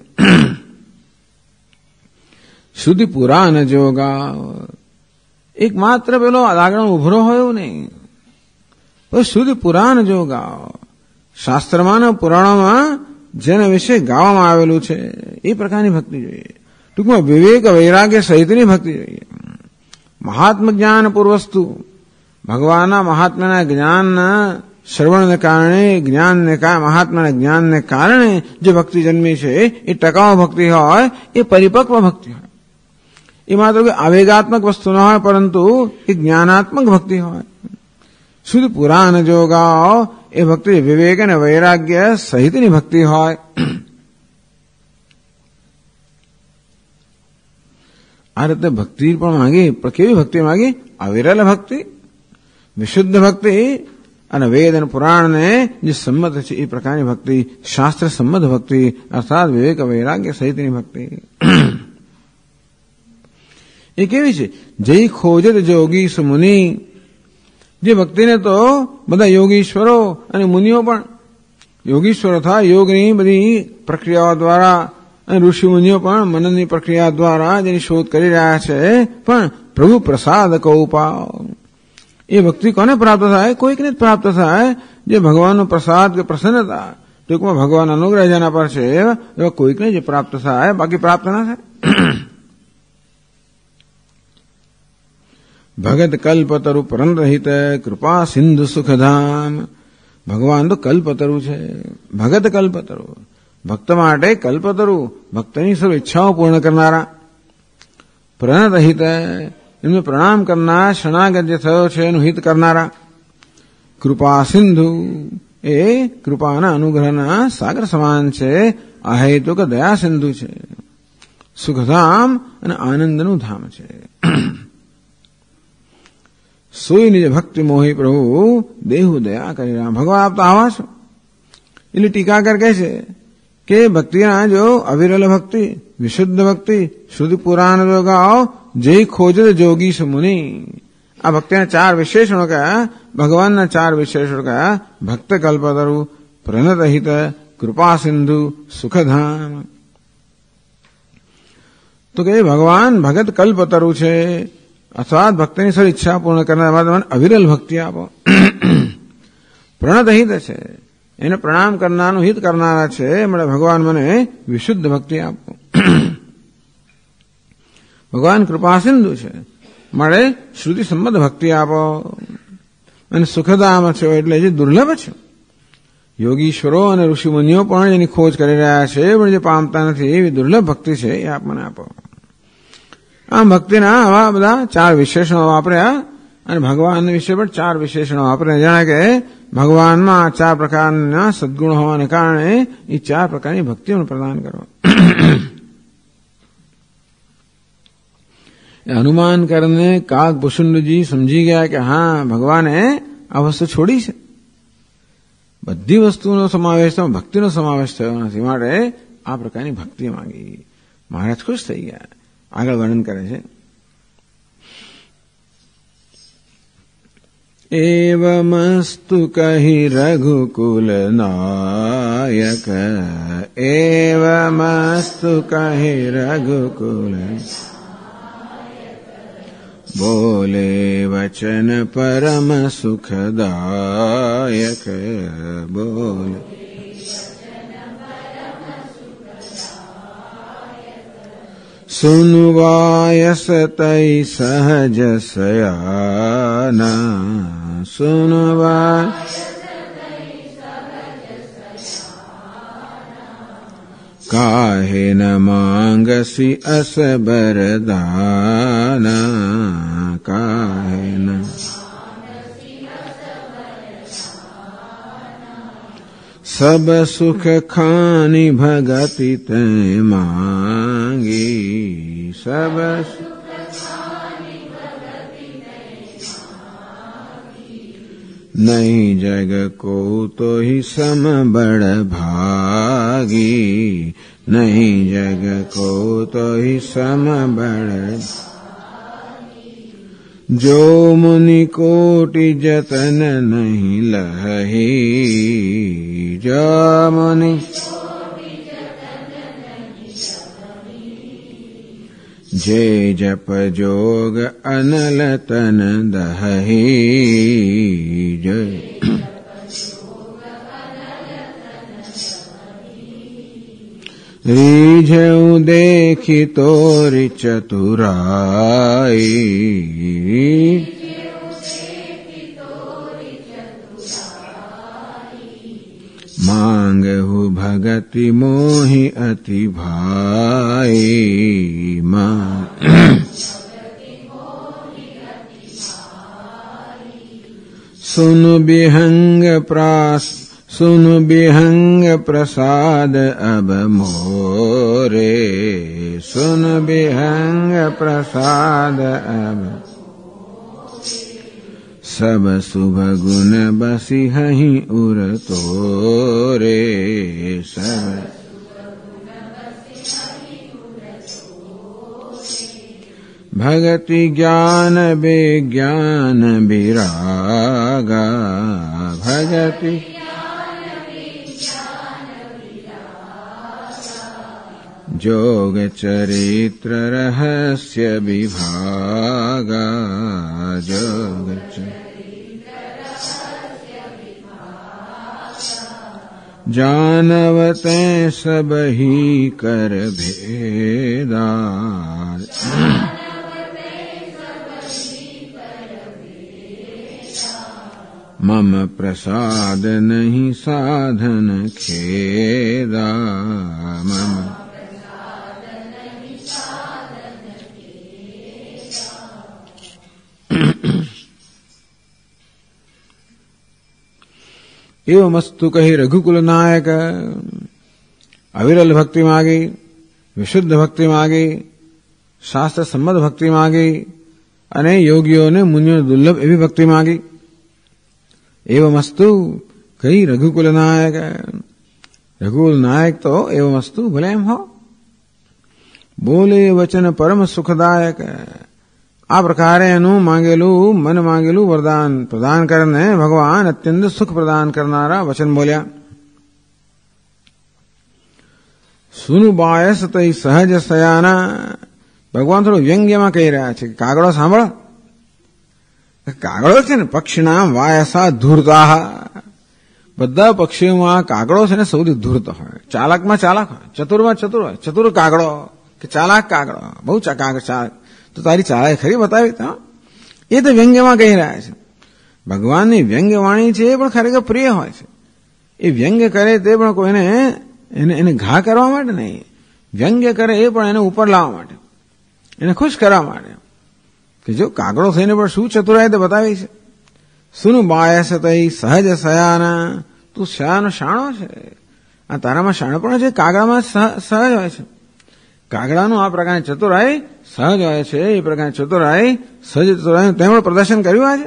શુદ્ધિ પુરાણ જોગા એક માત્ર પેલો લાગણ ઉભરો હોય એવું નહીં શુદ્ધ પુરાણ જોગા શાસ્ત્રમાં પુરાણોમાં જેના વિશે ગાવામાં આવેલું છે એ પ્રકારની ભક્તિ જોઈએ ટૂંકમાં વિવેક વૈરાગ્ય સહિતની ભક્તિ જોઈએ મહાત્મ જ્ઞાન પૂર્વસ્તુ ભગવાનના મહાત્માના જ્ઞાનના શ્રવણને કારણે જ્ઞાનને મહાત્માના જ્ઞાનને કારણે જે ભક્તિ જન્મી છે એ ટકાઉ ભક્તિ હોય એ પરિપક્વ ભક્તિ હોય એ માત્ર આવેગાત્મક વસ્તુ ન હોય પરંતુ એ જ્ઞાનાત્મક ભક્તિ હોય શુદ્ધ પુરાણ જોગાઓ એ ભક્તિ વિવેક અને વૈરાગ્ય સહિતની ભક્તિ હોય આ રીતે ભક્તિ પણ માંગી પણ કેવી ભક્તિ માંગી અવિરલ ભક્તિ વિશુદ્ધ ભક્તિ અને વેદ અને પુરાણને જે સંમત છે એ પ્રકારની ભક્તિ શાસ્ત્ર સંમત ભક્તિ અર્થાત વિવેક વૈરાગ્ય સહિતની ભક્તિ એ કેવી છે જય ખોજત જોગી સુમુનિ જે ભક્તિને તો બધા યોગીશ્વરો અને મુનિઓ પણ યોગીશ્વરો થાય યોગની બધી પ્રક્રિયાઓ દ્વારા અને ઋષિ મુનિઓ પણ મનનની પ્રક્રિયા દ્વારા જેની શોધ કરી રહ્યા છે પણ પ્રભુ પ્રસાદ કૌપાવ એ ભક્તિ કોને પ્રાપ્ત થાય કોઈકને જ પ્રાપ્ત થાય જે ભગવાનનો પ્રસાદ કે પ્રસન્નતા ટૂંકમાં ભગવાન અનુગ્રહ જેના પર છે એવા કોઈકને જ પ્રાપ્ત થાય બાકી પ્રાપ્ત ના થાય ભગત કલ્પતરુ પરનરહિત કૃપા સિંધુ સુખધામ ભગવાન તો કલ્પતરુ છે ભગત કલ્પતરુ ભક્ત માટે કલ્પતરુ ભક્તની સર્વ ઈચ્છાઓ પૂર્ણ કરનારા પ્रणतहित એમને પ્રણામ કરનાર શરણાગત જે થયો છે એનું હિત કરનારા કૃપા સિંધુ એ કૃપાના અનુગ્રહના સાગર સમાન છે અહેતુક દયા સિંધુ છે સુખધામ અને આનંદનું ધામ છે સોઈ નિજ ભક્તિ મોહી પ્રભુ દેહુ દયા કરી રામ ભગવાન આપ તો આવા છો એટલે ટીકાકર કહે છે કે ભક્તિના જો અવિરલ ભક્તિ વિશુદ્ધ ભક્તિ શુદ્ધ પુરાણ જોગાઓ જય ખોજત જોગી સુમુનિ આ ભક્તિના ચાર વિશેષણો કયા ભગવાનના ચાર વિશેષણો કયા ભક્ત કલ્પતરુ પ્રણતહિત કૃપા સિંધુ સુખધામ તો કે ભગવાન ભગત કલ્પતરુ છે અથવા ભક્તિની સર ઈચ્છા પૂર્ણ કરનાર મને અવિરલ ભક્તિ આપો પ્રણતહિત છે એને પ્રણામ કરનારનું હિત કરનારા છે મળે ભગવાન મને વિશુદ્ધ ભક્તિ આપો ભગવાન કૃપા સિંધુ છે મળે શ્રુતિ સંબદ્ધ ભક્તિ આપો અને સુખધામ છે એટલે જે દુર્લભ છે યોગીશ્વરો અને ઋષિમુનિઓ પણ એની ખોજ કરી રહ્યા છે, પણ જે પામતા નથી એવી દુર્લભ ભક્તિ છે એ આપ મને આપો. આમ ભક્તિના આવા બધા 4 વિશેષણો વાપર્યા અને ભગવાન વિશે પણ 4 વિશેષણો વાપર્યા. જાણે કે ભગવાનમાં 4 પ્રકારના સદગુણ હોવાને કારણે એ 4 પ્રકારની ભક્તિઓનું પ્રદાન કરો. હનુમાન કરીને કાગભૂષુંડજી સમજી ગયા કે હા ભગવાને આ વસ્તુ છોડી છે. બધી વસ્તુનો સમાવેશ થયો, ભક્તિનો સમાવેશ થયો નથી, માટે આ પ્રકારની ભક્તિ માંગી. મહારાજ ખુશ થઈ ગયા. આગળ વર્ણન કરે છે. એવમસ્તુ કહી રઘુકુલ નાયક, એવમસ્તુ કહી રઘુકુલ બોલે વચન પરમ સુખદાયક, બોલે સુનવાયસ તૈ સહજ સયાના, સુનવાય કાહે ન માંગસી અસબરદાના, કાહે ન સબ સુખ ખાની ભગતિ તે માંગી, સબ નહીં જગ કો તો હી સમ બડ ભાગી, નહીં જગ કો તો હી સમ બડ જો મુનિ કોટિ જતન નહીં લહી, જો મુનિ જે જપ જોગ અનલ તન દહી, જય રીઝઉં દેખી તોરી ચતુરાઈ, માંગહુ ભગતિ મોહી અતિ ભાઈ, સુન બિહંગ પ્રાસ સુન બિહંગ પ્રસાદ અબ મોરે, સુન બિહંગ પ્રસાદ અબ સબ શુભ ગુણ બસી હહીં ઉર તોરે, સબ ભગતિ જ્ઞાન વિજ્ઞાન વિરાગા, ભગતિ જોગ ચરિત્ર રહસ્ય વિભાગા, જોગ जानवते सब ही कर भेदा, मम प्रसाद नहीं साधन खेदा, मम एवं मस्तु कही रघुकुल नायक. अविरल भक्ति मांगी, विशुद्ध भक्ति मांगी, शास्त्र सम्मत भक्ति मांगी અને યોગીઓને મુનિઓ દુર્લભ એવી ભક્તિ માગી. એવં મસ્તુ કઈ રઘુકુલ નાયક. રઘુકુલ નાયક તો એવં મસ્તુ ભલે એમ હો. બોલે વચન પરમ સુખદાયક. આ પ્રકારે એનું માંગેલું મન માંગેલું વરદાન પ્રદાન કરીને ભગવાન અત્યંત સુખ પ્રદાન કરનારા વચન બોલ્યા. સુનુ બાયસ તઈ સહજ સયાના. ભગવાન થોડું વ્યંગ્યમાં કહી રહ્યા છે કે કાગડો સાંભળો. કાગડો છે ને પક્ષીના વાયસા ધૂર્તા. બધા પક્ષીઓમાં કાગડો છે ને સૌથી ધૂર્ત હોય, ચાલાકમાં ચાલાક હોય, ચતુરમાં ચતુર હોય. ચતુર કાગડો કે ચાલાક કાગડો, બહુ ચાલાક. તો તારી ચાલાકી ખરી બતાવી તો એ તો વ્યંગ્યમાં કહી રહ્યા છે. ભગવાનની વ્યંગ્યવાણી છે એ પણ ખરેખર પ્રિય હોય છે. એ વ્યંગ્ય કરે તે પણ કોઈને એને ઘા કરવા માટે નહીં, વ્યંગ્ય કરે એ પણ એને ઉપર લાવવા માટે, એને ખુશ કરવા માટે કે જો કાગડો થઈને પણ શું ચતુરાઈ તે બતાવી છે. શું બાયસ તઈ સહજ સયાના, તું શયાનો શાણો છે, આ તારામાં શાણો પણ છે, કાગડામાં સહજ હોય છે. કાગડાનું આ પ્રકારની ચતુરાઈ સહજ હોય છે, એ પ્રકારની ચતુરાઈ સહજ ચતુરાઈ તેમણે પ્રદર્શન કર્યું આજે.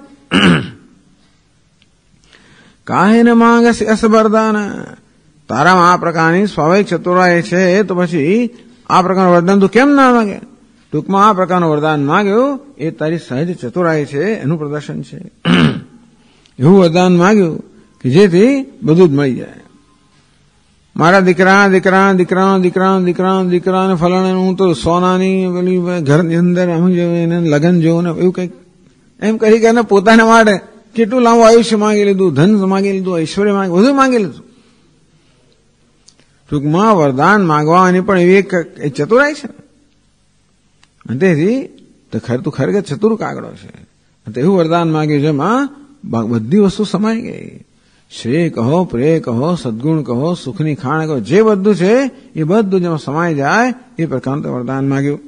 કાહે ન માંગસ અસબરદાન, તારામાં આ પ્રકારની સ્વાભાવિક ચતુરાઈ છે તો પછી આ પ્રકારનું વરદાન તું કેમ ના માંગે. ટૂંકમાં આ પ્રકારનું વરદાન માંગ્યું એ તારી સહજ ચતુરાઈ છે, એનું પ્રદર્શન છે. એવું વરદાન માંગ્યું કે જેથી બધું જ મળી જાય. મારા દીકરા ફલાણા હું તો સોનાની પેલી ઘરની અંદર એને લગન જોવું ને એવું કંઈક એમ કરી કરીને પોતાના માટે કેટલું લાંબુ આયુષ્ય માંગી લીધું, ધન માંગી લીધું, ઐશ્વર્ય માંગી, બધું માંગી લીધું. ટૂંકમાં વરદાન માંગવાની પણ એવી એક ચતુરાઈ છે ને, તેથી તું ખરેખર ચતુર કાગડો છે. એવું વરદાન માંગ્યું જેમાં બધી વસ્તુ સમાઈ ગઈ. શ્રેય કહો, પ્રેય કહો, સદગુણ કહો, સુખની ખાણ કહો, જે બધું છે એ બધું જેમાં સમાઈ જાય એ પ્રકારનું વરદાન માંગ્યું.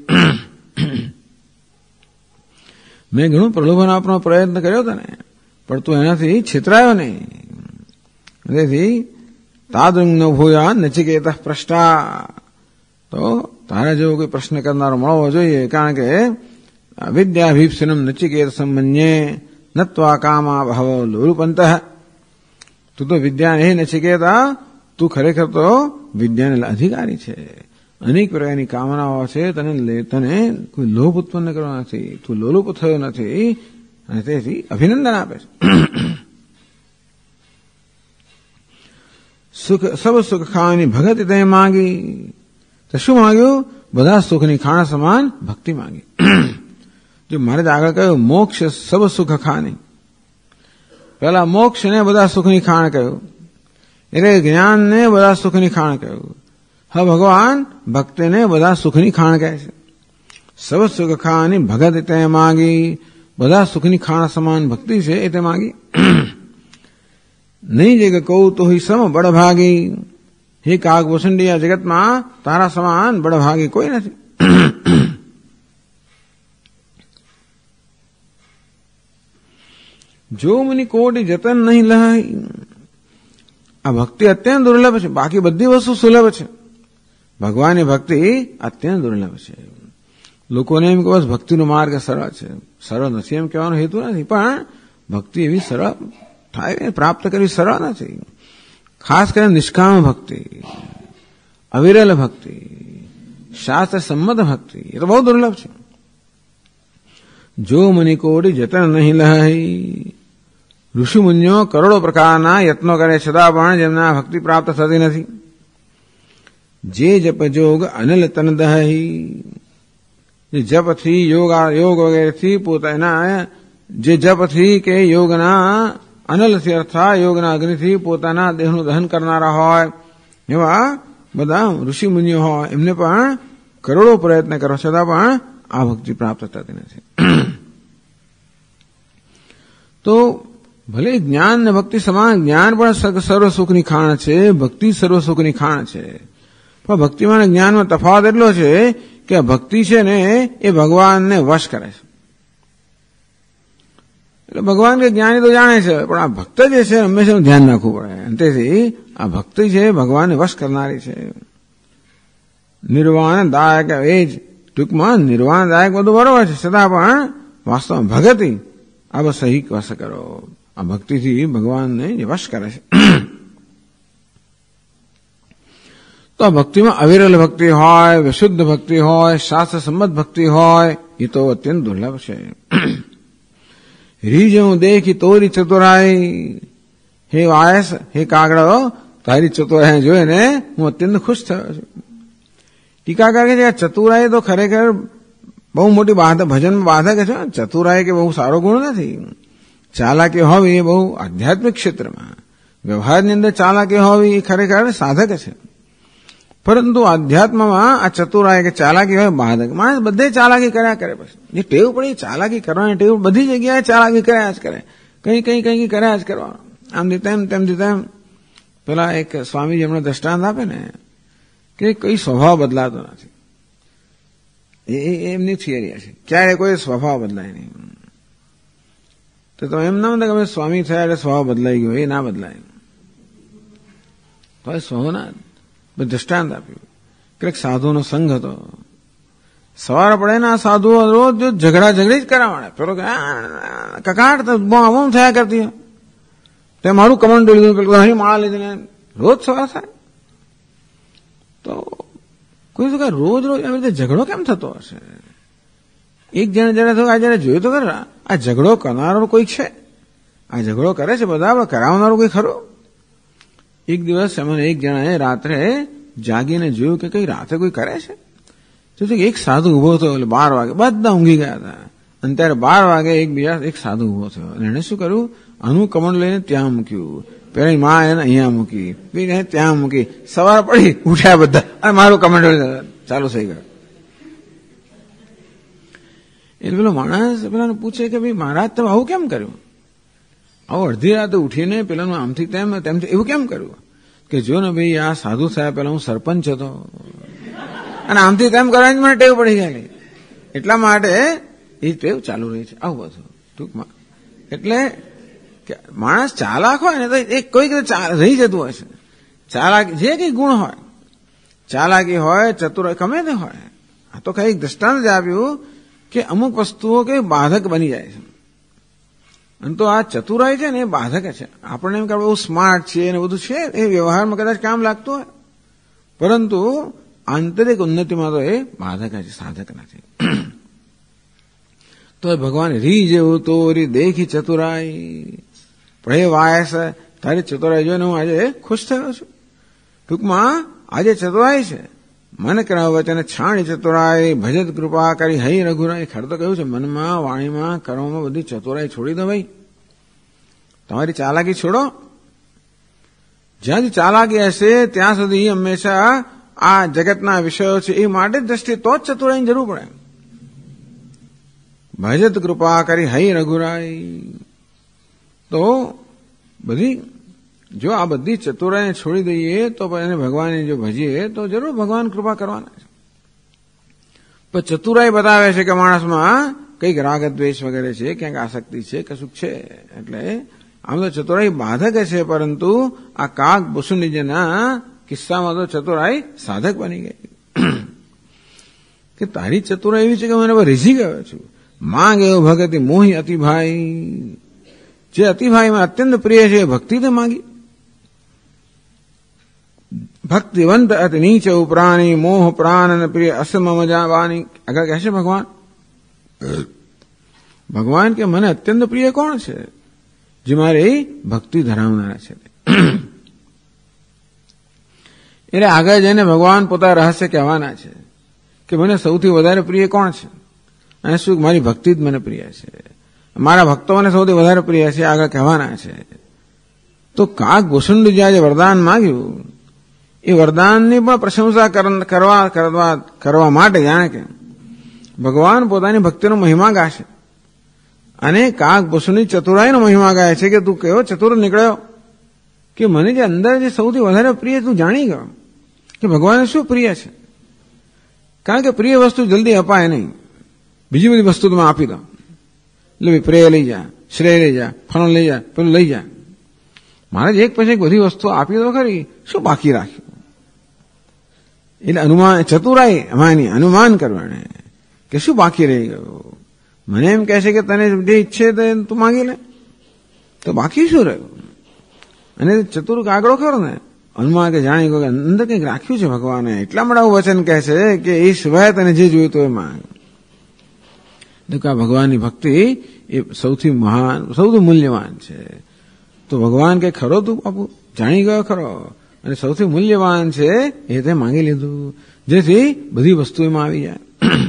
મેં ઘણું પ્રલોભન આપવાનો પ્રયત્ન કર્યો હતો ને, પણ તું એનાથી છેતરાયો નહીં. તેથી તાદૃંગ ન ભૂયા નચિકેત પ્રષ્ટા, તો તારા જેવો કોઈ પ્રશ્ન કરનારો મળવો જોઈએ. કારણ કે વિદ્યાભીપ્સનમ નચિકેત સંમન્યે નત્વા કામા ભાવ લોલુપંત. તું તો વિદ્યા નહીં નચિકેતા, તું ખરેખર તો વિદ્યાને અધિકારી છે. અનેક પ્રકારની કામનાઓ છે, તને કોઈ લોભ ઉત્પન્ન કરવો નથી, તું લોલુપ થયો નથી, અને તેથી અભિનંદન આપે છે. સુખ સબ સુખ ખાવાની ભગત તે માંગી, તો શું માંગ્યું? બધા સુખની ખાણ સમાન ભક્તિ માંગી. જો મારે તો આગળ કહ્યું મોક્ષ સબ સુખ ખાની, પહેલા મોક્ષને બધા સુખની ખાણ કહ્યું, એટલે જ્ઞાનને બધા સુખની ખાણ કહ્યું. હવે ભગવાન ભક્તિને બધા સુખની ખાણ કહે છે. સબ સુખ ખાની ભગત તે માંગી, બધા સુખની ખાણ સમાન ભક્તિ છે એ તે માંગી. નહીં જે કહું તો સમ બળભાગી, હે કાગ વસુંડી, આ જગતમાં તારા સમાન બળભાગી કોઈ નથી. જો મની કોટી જતન નહીં લહાય, આ ભક્તિ અત્યંત દુર્લભ છે, બાકી બધી વસ્તુ સુલભ છે, ભગવાનની ભક્તિ અત્યંત દુર્લભ છે. લોકોને એમ કે બસ ભક્તિનો માર્ગ સરળ છે, સરળ નથી એમ કહેવાનો હેતુ નથી, પણ ભક્તિ એવી સરળ થાય પ્રાપ્ત કરવી સરળ નથી. ખાસ કરીને નિષ્કામ ભક્તિ, અવિરલ ભક્તિ, શાસ્ત્ર સંમત ભક્તિ એ તો બહુ દુર્લભ છે. જો મની કોટી જતન નહીં લહાય, ઋષિ મુનિઓ કરોડો પ્રકારના યત્નો કરે છતાં પણ જેમના ભક્તિ પ્રાપ્ત થતી નથી. જે જપ જોગ અનલ તન દહી, જે જપથી યોગ વગેરેથી પોતાના, જે જપથી કે યોગના અનલથી અર્થાત યોગના અગ્નિથી પોતાના દેહનું દહન કરનારા હોય એવા બધા ઋષિ મુનિઓ હોય, એમને પણ કરોડો પ્રયત્ન કરવા છતાં પણ આ ભક્તિ પ્રાપ્ત થતી નથી. તો ભલે જ્ઞાન ને ભક્તિ સમાન, જ્ઞાન પણ સર્વ સુખની ખાણ છે, ભક્તિ સર્વ સુખની ખાણ છે, પણ ભક્તિમાં અને જ્ઞાનમાં તફાવત એટલો છે કે ભક્તિ છે ને એ ભગવાનને વશ કરે છે. એટલે ભગવાન કે જ્ઞાની તો જાણે છે, પણ આ ભક્ત જે છે હંમેશા ધ્યાન રાખવું પડે. તેથી આ ભક્તિ છે ભગવાનને વશ કરનારી છે. નિર્વાણદાયક એ જ ટૂંકમાં નિર્વાણદાયક બધું બરોબર છે, છતાં પણ વાસ્તવમાં ભગતિ આ બસ સહી વશ કરો. આ ભક્તિથી ભગવાનને વશ કરે છે. તો આ ભક્તિમાં અવિરલ ભક્તિ હોય, વિશુદ્ધ ભક્તિ હોય, શાસ્ત્ર સંમત ભક્તિ હોય, એ તો અત્યંત દુર્લભ છે. રીજું દેખી તોરી ચતુરાઈ, હે વાયસ, હે કાગડો, તારી ચતુરાઈ જોઈને હું અત્યંત ખુશ થયો છું. ટીકાકાર કે છે ચતુરાઈ તો ખરેખર બહુ મોટી ભજનમાં બાધક છે. ચતુરાઈ કે બહુ સારો ગુણ નથી. ચાલાકી હોવી એ બહુ આધ્યાત્મિક ક્ષેત્રમાં, વ્યવહારની અંદર ચાલાકી હોવી એ ખરેખર સાધક છે. પરંતુ અધ્યાત્મમાં આ ચતુરાઈ કે ચાલાકી હોય બાધક. માણસ બધે ચાલાકી કર્યા કરે, પછી જે ટેવ પડી ચાલાકી કરવાની ટેવ, બધી જગ્યાએ ચાલાકી કર્યા જ કરે, કઈ કર્યા જ કરવાનું, આમથી તેમ તેમથી તેમ. પેલા એક સ્વામીજી એમણે દ્રષ્ટાંત આપે ને કે કઈ સ્વભાવ બદલાતો નથી. એમની થિયરી છે, ક્યારે કોઈ સ્વભાવ બદલાય નહીં. તો તમે એમ ના કે અમે સ્વામી થયા એટલે સ્વભાવ બદલાઈ ગયો, એ ના બદલાય. તો સ્વભાવના દ્રષ્ટાંત આપ્યું કે સાધુનો સંઘ હતો. સવાર પડે ને આ સાધુઓ રોજ ઝઘડા ઝઘડી જ કરવા માંડે. પેલો કકાટ બમ થયા કરતી, તે મારું કમંડું લીધું, પેલું અહીં માળા લીધીને રોજ સવાર થાય. તો કોઈ શું રોજ રોજ આવી રીતે ઝઘડો કેમ થતો હશે? એક જણ જયારે થયું, આ જયારે જોયું તો ખરા આ ઝઘડો કરનારો કોઈ છે, આ ઝઘડો કરે છે બધા, કરાવનારું કોઈ ખરું? એક દિવસ એમને એક જણાએ રાત્રે જાગીને જોયું કે કઈ રાતે કોઈ કરે છે. તો એક સાધુ ઉભો થયો, એટલે 12 વાગે બધા ઊંઘી ગયા હતા, અને ત્યારે 12 વાગે એક સાધુ ઉભો થયો, અને એને શું કર્યું, આનું કમંડ લઈને ત્યાં મૂક્યું, પેલી માં એને અહીંયા મૂકી, બીજી ત્યાં મૂકી, સવાર પડી ઉઠ્યા બધા, અને મારું કમંડ ચાલુ થઈ ગયું. એટલે પેલો માણસ પેલાને પૂછે કે ભાઈ મહારાજ તમે આવું કેમ કર્યું? આવું અડધી રાતે ઉઠીને પેલાનું આમથી તેમથી એવું કેમ કર્યું? કે જો ને ભાઈ આ સાધુ થયા પેલા હું સરપંચ હતો, અને આમથી તેમ કરવાની મને ટેવ પડી ગયેલી, એટલા માટે એ ટેવ ચાલુ રહી છે. આવું બધું ટૂંકમાં એટલે કે માણસ ચાલાક હોય ને તો એક કોઈક રહી જતું હોય છે. ચાલાક જે કઈ ગુણ હોય, ચાલાકી હોય, ચતુરાઈ ગમે તે હોય. આ તો કઈ દ્રષ્ટાંત જ આપ્યું કે અમુક વસ્તુઓ કઈ બાધક બની જાય છે. અને તો આ ચતુરાઈ છે ને એ બાધક છે. આપણને એમ કે બહુ સ્માર્ટ છે ને બધું છે, એ વ્યવહારમાં કદાચ કામ લાગતું હોય, પરંતુ આંતરિક ઉન્નતિમાં તો એ બાધક છે, સાધક નથી. તો ભગવાન રી જેવું તો રી દેખી ચતુરાઈ પ્રહે વાયસ, તારી ચતુરાઈ જોઈને હું આજે ખુશ થયો છું. ટૂંકમાં આજે ચતુરાઈ છે, મન કર્મ વચન છાણી ચતુરાઈ, ભજત કૃપા કરી હૈ રઘુરાઈ. ખર તો કહ્યું છે મનમાં, વાણીમાં, કર્મમાં બધી ચતુરાઈ છોડી દો ભાઈ, તમારી ચાલાકી છોડો. જ્યાં સુધી ચાલાકી હશે ત્યાં સુધી હંમેશા આ જગતના વિષયો છે એ માટે જ દ્રષ્ટિ, તો જ ચતુરાઈની જરૂર પડે. ભજત કૃપા કરી હૈ રઘુરાઈ. તો બધી જો આ બધી ચતુરાઈને છોડી દઈએ તો એને ભગવાનને જો ભજીએ તો જરૂર ભગવાન કૃપા કરવાના છે. પણ ચતુરાઈ બતાવે છે કે માણસમાં કંઈક રાગ દ્વેષ વગેરે છે, ક્યાંક આસક્તિ છે, કશુંક છે. એટલે આમ તો ચતુરાઈ બાધક છે, પરંતુ આ કાગ બુસુંડીજીના કિસ્સામાં તો ચતુરાઈ સાધક બની ગઈ. કે તારી ચતુરાઈ એવી છે કે મને રીઝી ગયો છું. માંગ એવો ભગતિ મોહી અતિભાઈ, જે અતિભાઈમાં અત્યંત પ્રિય છે ભક્તિ તો માગી. ભક્તિવંત અતિ નીચ ઉપરાણી, મોહ પ્રાણ પ્રિય અસમ મજાવાની. આગળ કહેશે ભગવાન કે મને અત્યંત પ્રિય કોણ છે? જે મારી ભક્તિ ધરાવનારા છે. એટલે આગળ જઈને ભગવાન પોતાના રહસ્ય કહેવાના છે કે મને સૌથી વધારે પ્રિય કોણ છે, અને શું મારી ભક્તિ જ મને પ્રિય છે, મારા ભક્તો મને સૌથી વધારે પ્રિય છે, આગળ કહેવાના છે. તો કાગ ભૂષુંડજી આજે વરદાન માંગ્યું, એ વરદાનની પણ પ્રશંસા કરવા માટે જાણે કે ભગવાન પોતાની ભક્તિનો મહિમા ગાશે, અને કાગ ભૂષુંડની ચતુરાઈનો મહિમા ગાય છે કે તું કેવો ચતુર નીકળ્યો, કે મને જે અંદર જે સૌથી વધારે પ્રિય તું જાણી ગયો કે ભગવાનને શું પ્રિય છે. કારણ કે પ્રિય વસ્તુ જલ્દી અપાય નહીં, બીજી બધી વસ્તુ તમે આપી દો, એટલે પ્રેય લઈ જા, શ્રેય લઈ જા, ફળ લઈ જા, પેલું લઈ જા. મારે એક પછી એક બધી વસ્તુ આપી દો ખરી, શું બાકી રાખ્યું? એટલે અનુમાન, ચતુરાઈ અમાની અનુમાન કરવાને કે શું બાકી રહી ગયું. મને એમ કહે છે કે તને જે ઈચ્છે તે તું માંગી લે, તો બાકી શું રહ્યું? અને ચતુર કાગડો ખરો ને, અનુમાન કે જાણી ગયો કે અંદર કંઈક રાખ્યું છે ભગવાને, એટલા માટે આવું વચન કહે છે કે એ સિવાય તને જે જોયું તો એ માંગ. ભગવાનની ભક્તિ એ સૌથી મહાન, સૌથી મૂલ્યવાન છે. તો ભગવાન કે ખરો તું બાપુ જાણી ગયો ખરો, અને સૌથી મૂલ્યવાન છે એ તે માંગી લીધું, જેથી બધી વસ્તુ એમાં આવી જાય.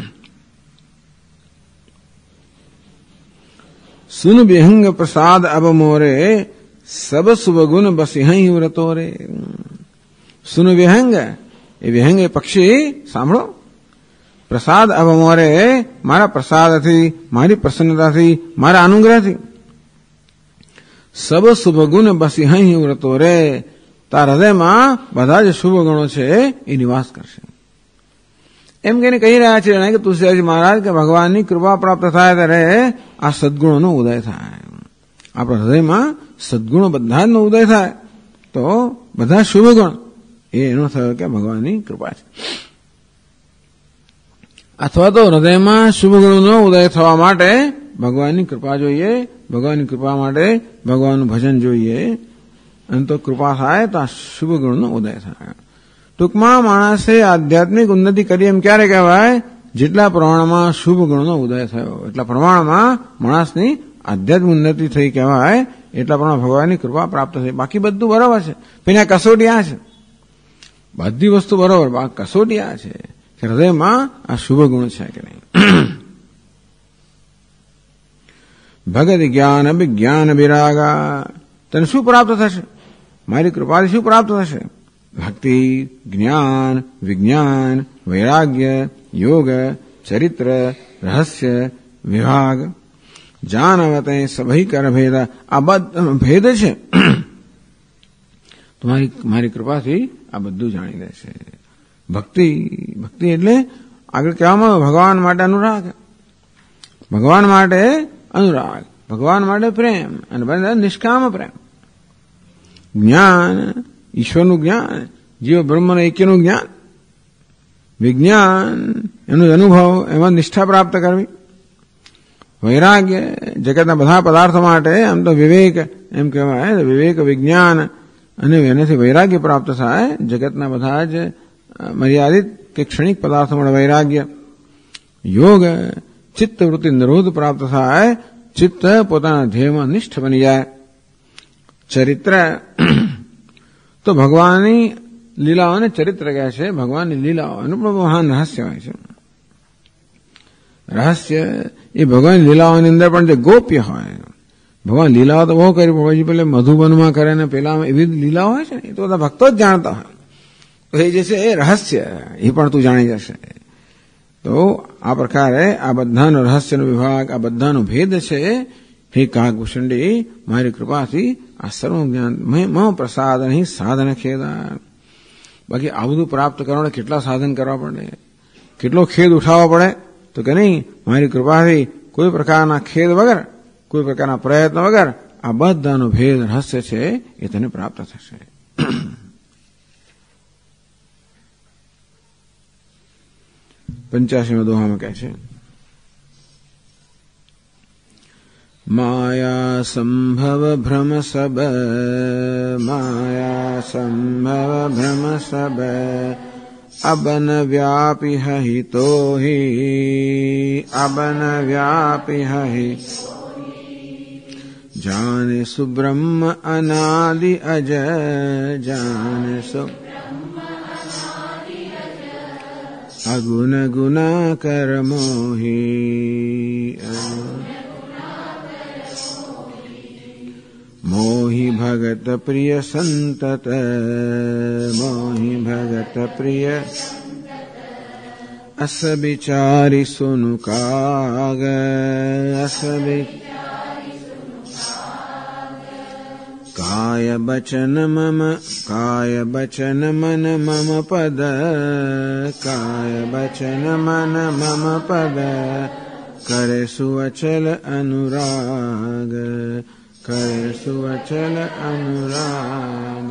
સુન વિહંગ પ્રસાદ અબ મોરે, સબ શુભ ગુણ બસ અહીં વ્રતો રે. સુન વિહંગ, એ વિહંગ એ પક્ષી સાંભળો. પ્રસાદ અબ મોરે, મારા પ્રસાદથી, મારી પ્રસન્નતાથી, મારા અનુગ્રહથી. સબ શુભ ગુણ બસ અહીં વ્રતો રે, તારા હૃદયમાં બધા જ શુભ ગુણો છે એ નિવાસ કરશે. એમ કહીને કહી રહ્યા છે કે તુલસીદાસજી મહારાજ કે ભગવાનની કૃપા પ્રાપ્ત થાય ત્યારે આ સદગુણોનો ઉદય થાય. આપણા હૃદયમાં સદગુણો બધા જ નો ઉદય થાય તો બધા શુભ ગુણ એનો થયો કે ભગવાનની કૃપા છે. અથવા તો હૃદયમાં શુભ ગુણોનો ઉદય થવા માટે ભગવાનની કૃપા જોઈએ, ભગવાનની કૃપા માટે ભગવાનનું ભજન જોઈએ, અને તો કૃપા થાય તો આ શુભ ગુણનો ઉદય થાય. ટૂંકમાં માણસે આધ્યાત્મિક ઉન્નતિ કરી એમ ક્યારે કહેવાય? જેટલા પ્રમાણમાં શુભ ગુણનો ઉદય થયો એટલા પ્રમાણમાં માણસની આધ્યાત્મિક ઉન્નતિ થઈ કહેવાય, એટલા પ્રમાણમાં ભગવાનની કૃપા પ્રાપ્ત થઈ. બાકી બધું બરાબર છે, પેલા કસોટી આ છે, બધી વસ્તુ બરાબર, કસોટી આ છે કે હૃદયમાં આ શુભ ગુણ છે કે નહીં. ભગત જ્ઞાન વિજ્ઞાન વિરાગા, તને શું પ્રાપ્ત થશે? મારી કૃપાથી શું પ્રાપ્ત થશે? ભક્તિ, જ્ઞાન, વિજ્ઞાન, વૈરાગ્ય, યોગ, ચરિત્ર, રહસ્ય, વિભાગ, જાનવતે સભઈ કર ભેદ. આ બધા ભેદ છે તો મારી કૃપાથી આ બધું જાણી લેશે. ભક્તિ, ભક્તિ એટલે આગળ કહેવામાં ભગવાન માટે અનુરાગ, ભગવાન માટે અનુરાગ, ભગવાન માટે પ્રેમ, અને બધા નિષ્કામ પ્રેમ. જ્ઞાન, ઈશ્વરનું જ્ઞાન, જીવ બ્રહ્મનું એક્યનું જ્ઞાન. વિજ્ઞાન, એનો અનુભવ, એમાં નિષ્ઠા પ્રાપ્ત કરવી. વૈરાગ્ય, જગતના બધા પદાર્થો માટે આમ તો વિવેક એમ કહેવાય, વિવેક વિજ્ઞાન અને એનાથી વૈરાગ્ય પ્રાપ્ત થાય. જગતના બધા જ મર્યાદિત કે ક્ષણિક પદાર્થો માટે વૈરાગ્ય. યોગ, ચિત્ત વૃત્તિ નિરોધ પ્રાપ્ત થાય, ચિત્ત પોતાના ધ્યેયમાં નિષ્ઠ બની જાય. ચરિત્ર, તો ભગવાનની લીલાઓને ચરિત્ર કહે છે. ભગવાનની લીલાઓ એનું પણ મહાન રહસ્ય હોય છે. રહસ્ય એ ભગવાનની લીલાઓની અંદર પણ જે ગોપ્ય હોય. ભગવાન લીલાઓ તો બહુ કરી, પછી પેલે મધુબનમાં કરે ને પેલા એવી લીલાઓ હોય છે ને, એ તો બધા ભક્તો જ જાણતા હોય. તો એ જે છે એ રહસ્ય, એ પણ તું જાણી જશે. તો આ પ્રકારે આ બધાનો રહસ્યનો વિભાગ, આ બધાનો ભેદ છે. હે કાકભૂષણજી, મારી કૃપાથી આ સર્વ જ્ઞાન મમ પ્રસાદ નહીં સાધન ખેદા. બાકી આ બધું પ્રાપ્ત કરવા માટે કેટલા સાધન કરવા પડે, કેટલો ખેદ ઉઠાવવો પડે? તો કે નહીં, મારી કૃપાથી કોઈ પ્રકારના ખેદ વગર, કોઈ પ્રકારના પ્રયત્ન વગર આ બધાનો ભેદ રહસ્ય છે એ તને પ્રાપ્ત થશે. પંચ્યાસીમાં દોહામાં કહે છે, माया संभव भ्रम सब, माया संभव भ्रम सब, अबन व्यापी ही तो ही, अबन व्यापी ही, जाने सुब्रह्म अनादि अज, जाने सु अगुण गुना कर मोही, मोहि भगत प्रिय संतत, मोहि भगत प्रिय अस विचारी सुनु काग, अस काय बचन मम, काय बचन मन मम पद, काय बचन मन मम पद, करे सुअचल अनुराग, करे सुअचल अनुराग.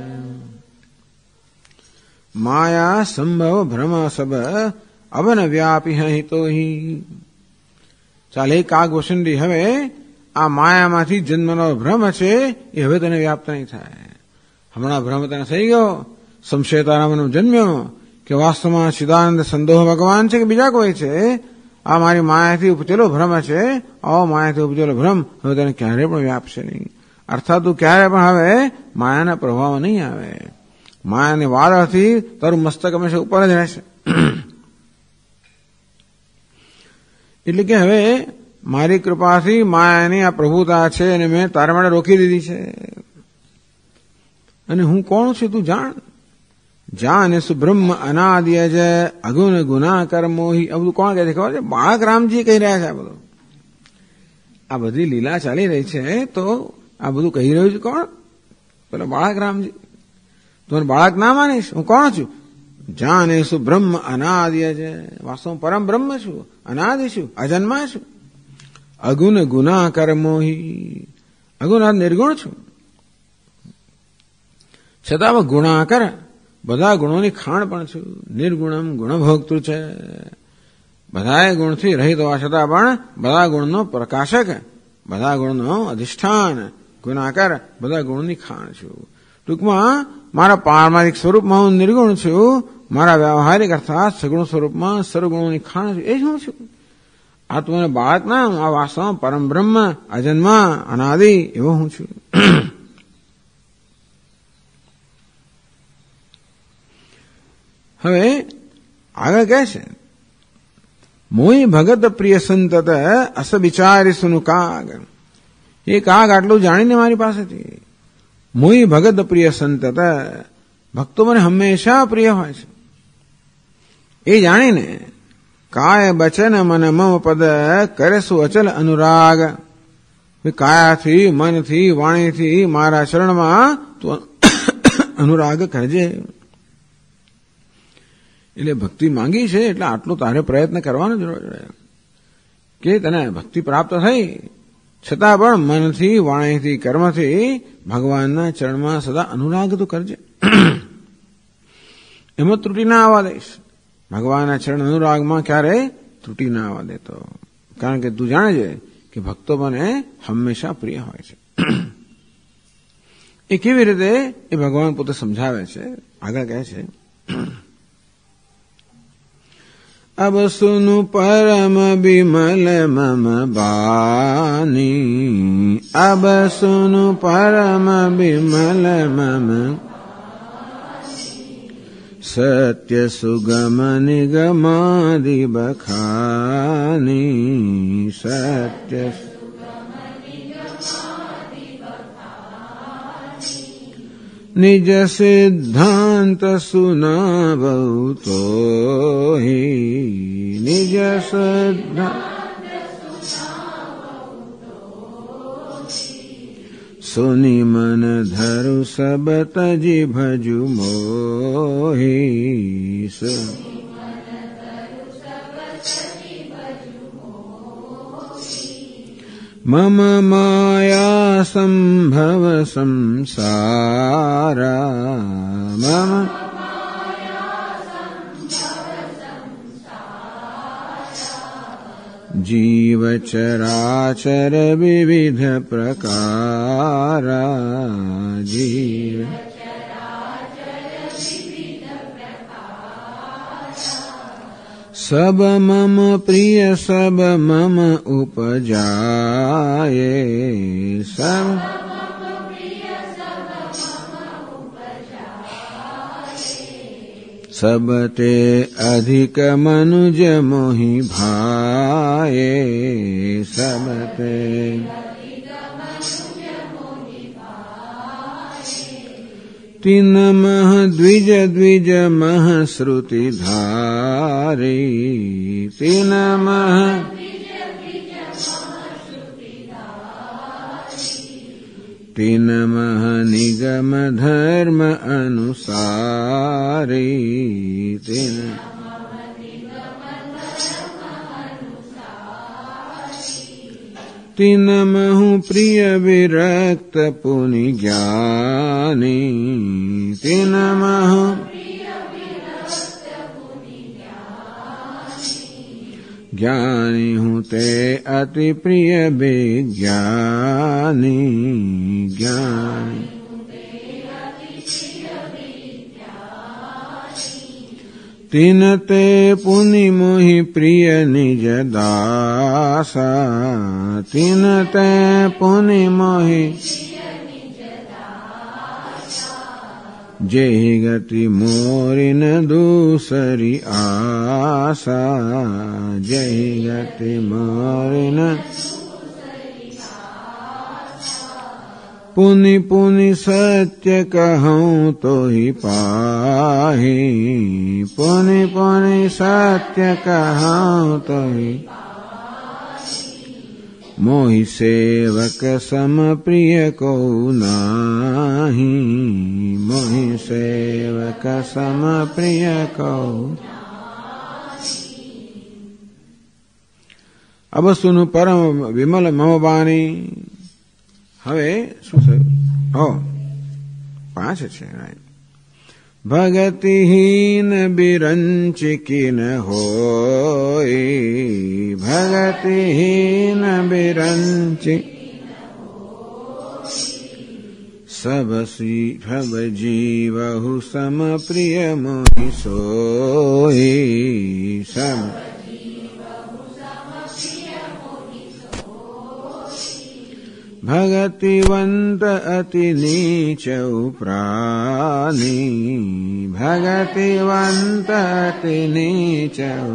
माया संभव भ्रम सब, अवन व्यापी ही तो ही. ચાલે કાગભૂષણજી, હવે આ માયામાંથી જન્મનો ભ્રમ છે એ હવે તને વ્યાપ્ત નહીં થાય. હમણાં ભ્રમ તને થઈ ગયો, સંશય તારામાં જન્મ્યો કે વાસ્તવમાં ચિદાનંદ સંદોહ ભગવાન છે કે બીજા કોઈ છે. આ મારી માયાથી ઉપજેલો ભ્રમ છે, આવો માયાથી ઉપજેલો ભ્રમ હવે તને ક્યારેય પણ વ્યાપશે નહીં. અર્થાત તું ક્યારે પણ હવે માયાના પ્રભાવ નહીં આવે. માયાની વાળથી તારું મસ્તક હંમેશા ઉપર જ રહેશે. એટલે કે હવે મારી કૃપાથી માયાની આ પ્રભુતા છે અને મેં તારા માટે રોકી દીધી છે. અને હું કોણ છું તું જાણ. જાને સુબ્રહ્મ અનાદિ અજ, અગુણ ગુના કર મોહી. આ બધું કોણ કહે છે ખબર છે? બાળક રામજી કહી રહ્યા છે. આ બધું, આ બધી લીલા ચાલી રહી છે તો આ બધું કહી રહ્યું છે કોણ? પેલા બાળક રામજી. તું મને બાળક ના માનીશ? હું કોણ છું? જાનેશું બ્રહ્મ અનાદિ છે. વાસ્તવમાં પરમ બ્રહ્મ છું, અનાદિ છું, અજન્મા છું. અગુણ ગુનાકર મોહી, અગુણ નિર્ગુણ છું, છતાં ગુણાકર બધા ગુણોની ખાણ પણ છું. નિર્ગુણમ ગુણભોક્તૃ છે. બધાએ ગુણથી રહિત હોવા છતાં પણ બધા ગુણનો પ્રકાશક, બધા ગુણનો અધિષ્ઠાન, ગુણાકર બધા ગુણોની ખાણ છું. ટૂંકમાં મારા પારમાર્થિક સ્વરૂપમાં હું નિર્ગુણ છું, મારા વ્યવહારિક અર્થાત સગુણ સ્વરૂપમાં સર્વગુણોની ખાણ છું. એ જ હું છું. આ તું મને બાળક ના, આ વાસ્તવમાં પરમ બ્રહ્મ, અજન્મા, અનાદિ એવો હું છું. હવે આગળ કહે છે, મોહી ભગત પ્રિય સંતત અસ વિચારી સુનું કાગ. એ કાગ આટલું જાણીને મારી પાસેથી, મોહી ભગત પ્રિય સંતત, ભક્તો મને હંમેશા પ્રિય હોય છે એ જાણીને, કાય બચન મન મમ પદ કરે શું અચલ અનુરાગ. કાયાથી, મનથી, વાણીથી મારા ચરણમાં તું અનુરાગ કરજે. એટલે ભક્તિ માંગી છે એટલે આટલો તારે પ્રયત્ન કરવાનો જરૂર કે તને ભક્તિ પ્રાપ્ત થઈ, છતાં પણ મનથી, વાણીથી, કર્મથી ભગવાનના ચરણમાં સદા અનુરાગ તું કરજે. એમાં ત્રુટિ ના આવવા દઈશ. ભગવાનના ચરણ અનુરાગમાં ક્યારે ત્રુટિ ના આવવા દેતો. કારણ કે તું જાણે છે કે ભક્તો મને હંમેશા પ્રિય હોય છે. એ કેવી રીતે એ ભગવાન પોતે સમજાવે છે. આગળ કહે છે, અબ સુનું પરમ બિમલ મમ બાની, અબ સુનું પરમ બિમલ મમ સત્ય સુગમ નિગમાદિ બખાની. સત્ય નિજ સિદ્ધાંત સુનાવઉ તો હિ, નિજ સિદ્ધાંત સુની મન ધરુ સબ તજી ભજુ મોહી. મમ માયા સંભવ સંસારા, મમ જીવ ચરાચર વિવિધ પ્રકારા. જીવ સબ મમ પ્રિય સબ મમ ઉપજાયે. સબ સબ તે અધિક મનુજ મોહી ભાયે. સબ તે તિન મહ દ્વિજ દ્વિજ મહ શ્રુતિ ધારી. તિન મહ તિન મહ નિગમ ધર્મ અનુસારી. તિન તિન મહુ પ્રિય વિરક્ત પુનિ જ્ઞાની. તિન મહુ જ્ઞાની હું તે અતિ પ્રિય વિજ્ઞાની. જ્ઞાની તિન તે પુનિ મોહી પ્રિય નિજ દાસા. તિન તે પુનિ મોહી જેહી ગતિ મોરિન દૂસરી આશા. જેહી ગતિ મોરિન પુનિ પુનિ સત્ય કહું તો હિ પાહી. પુનિ પુનિ સત્ય કહું તો હિ मोहि सेवक सम प्रिय को नाही, मोहि सेवक सम प्रिय को। अब सुनु परम विमल मम वाणी। હવે શું થયું? 5 છે. भगतिहीन बिरंचिकिन होय, भगतिहीन बिरंचि सब जीवहु सम प्रिय मोहि सोय, सब भगतिवंत अति नीचौ प्राणी, भगतिवंत अति नीचौ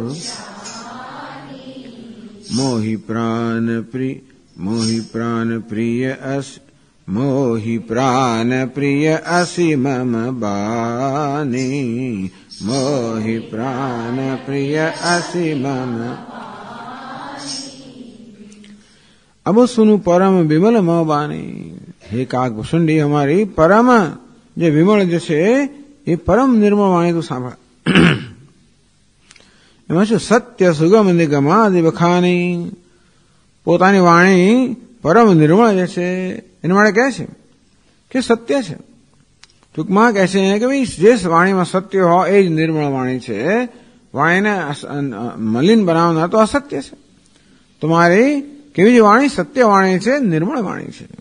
मोहि प्राण प्रिय, मोहि प्राण प्रिय अस, मोहि प्राण प्रिय असि मम बानी, मोहि प्राण प्रिय असि मम। अब सुनु परम विमल म वाणी। हे काकभूषुंडी, हमारी परम જે વિમળ જે છે એ પરમ નિર્મળ વાણી તું સાંભળ. એમાં શું? સત્ય સુગમ નિગમાદિ વખાણી. પોતાની વાણી પરમ નિર્મળ જે છે એના માટે કહે છે કે સત્ય છે. ટૂંકમાં કહે છે કે ભાઈ જે વાણીમાં સત્ય હોય એ જ નિર્મળ વાણી છે. વાણીને મલિન બનાવનાર તો અસત્ય છે. તમારી કેવી જ વાણી સત્ય વાણી છે, નિર્મળ વાણી છે,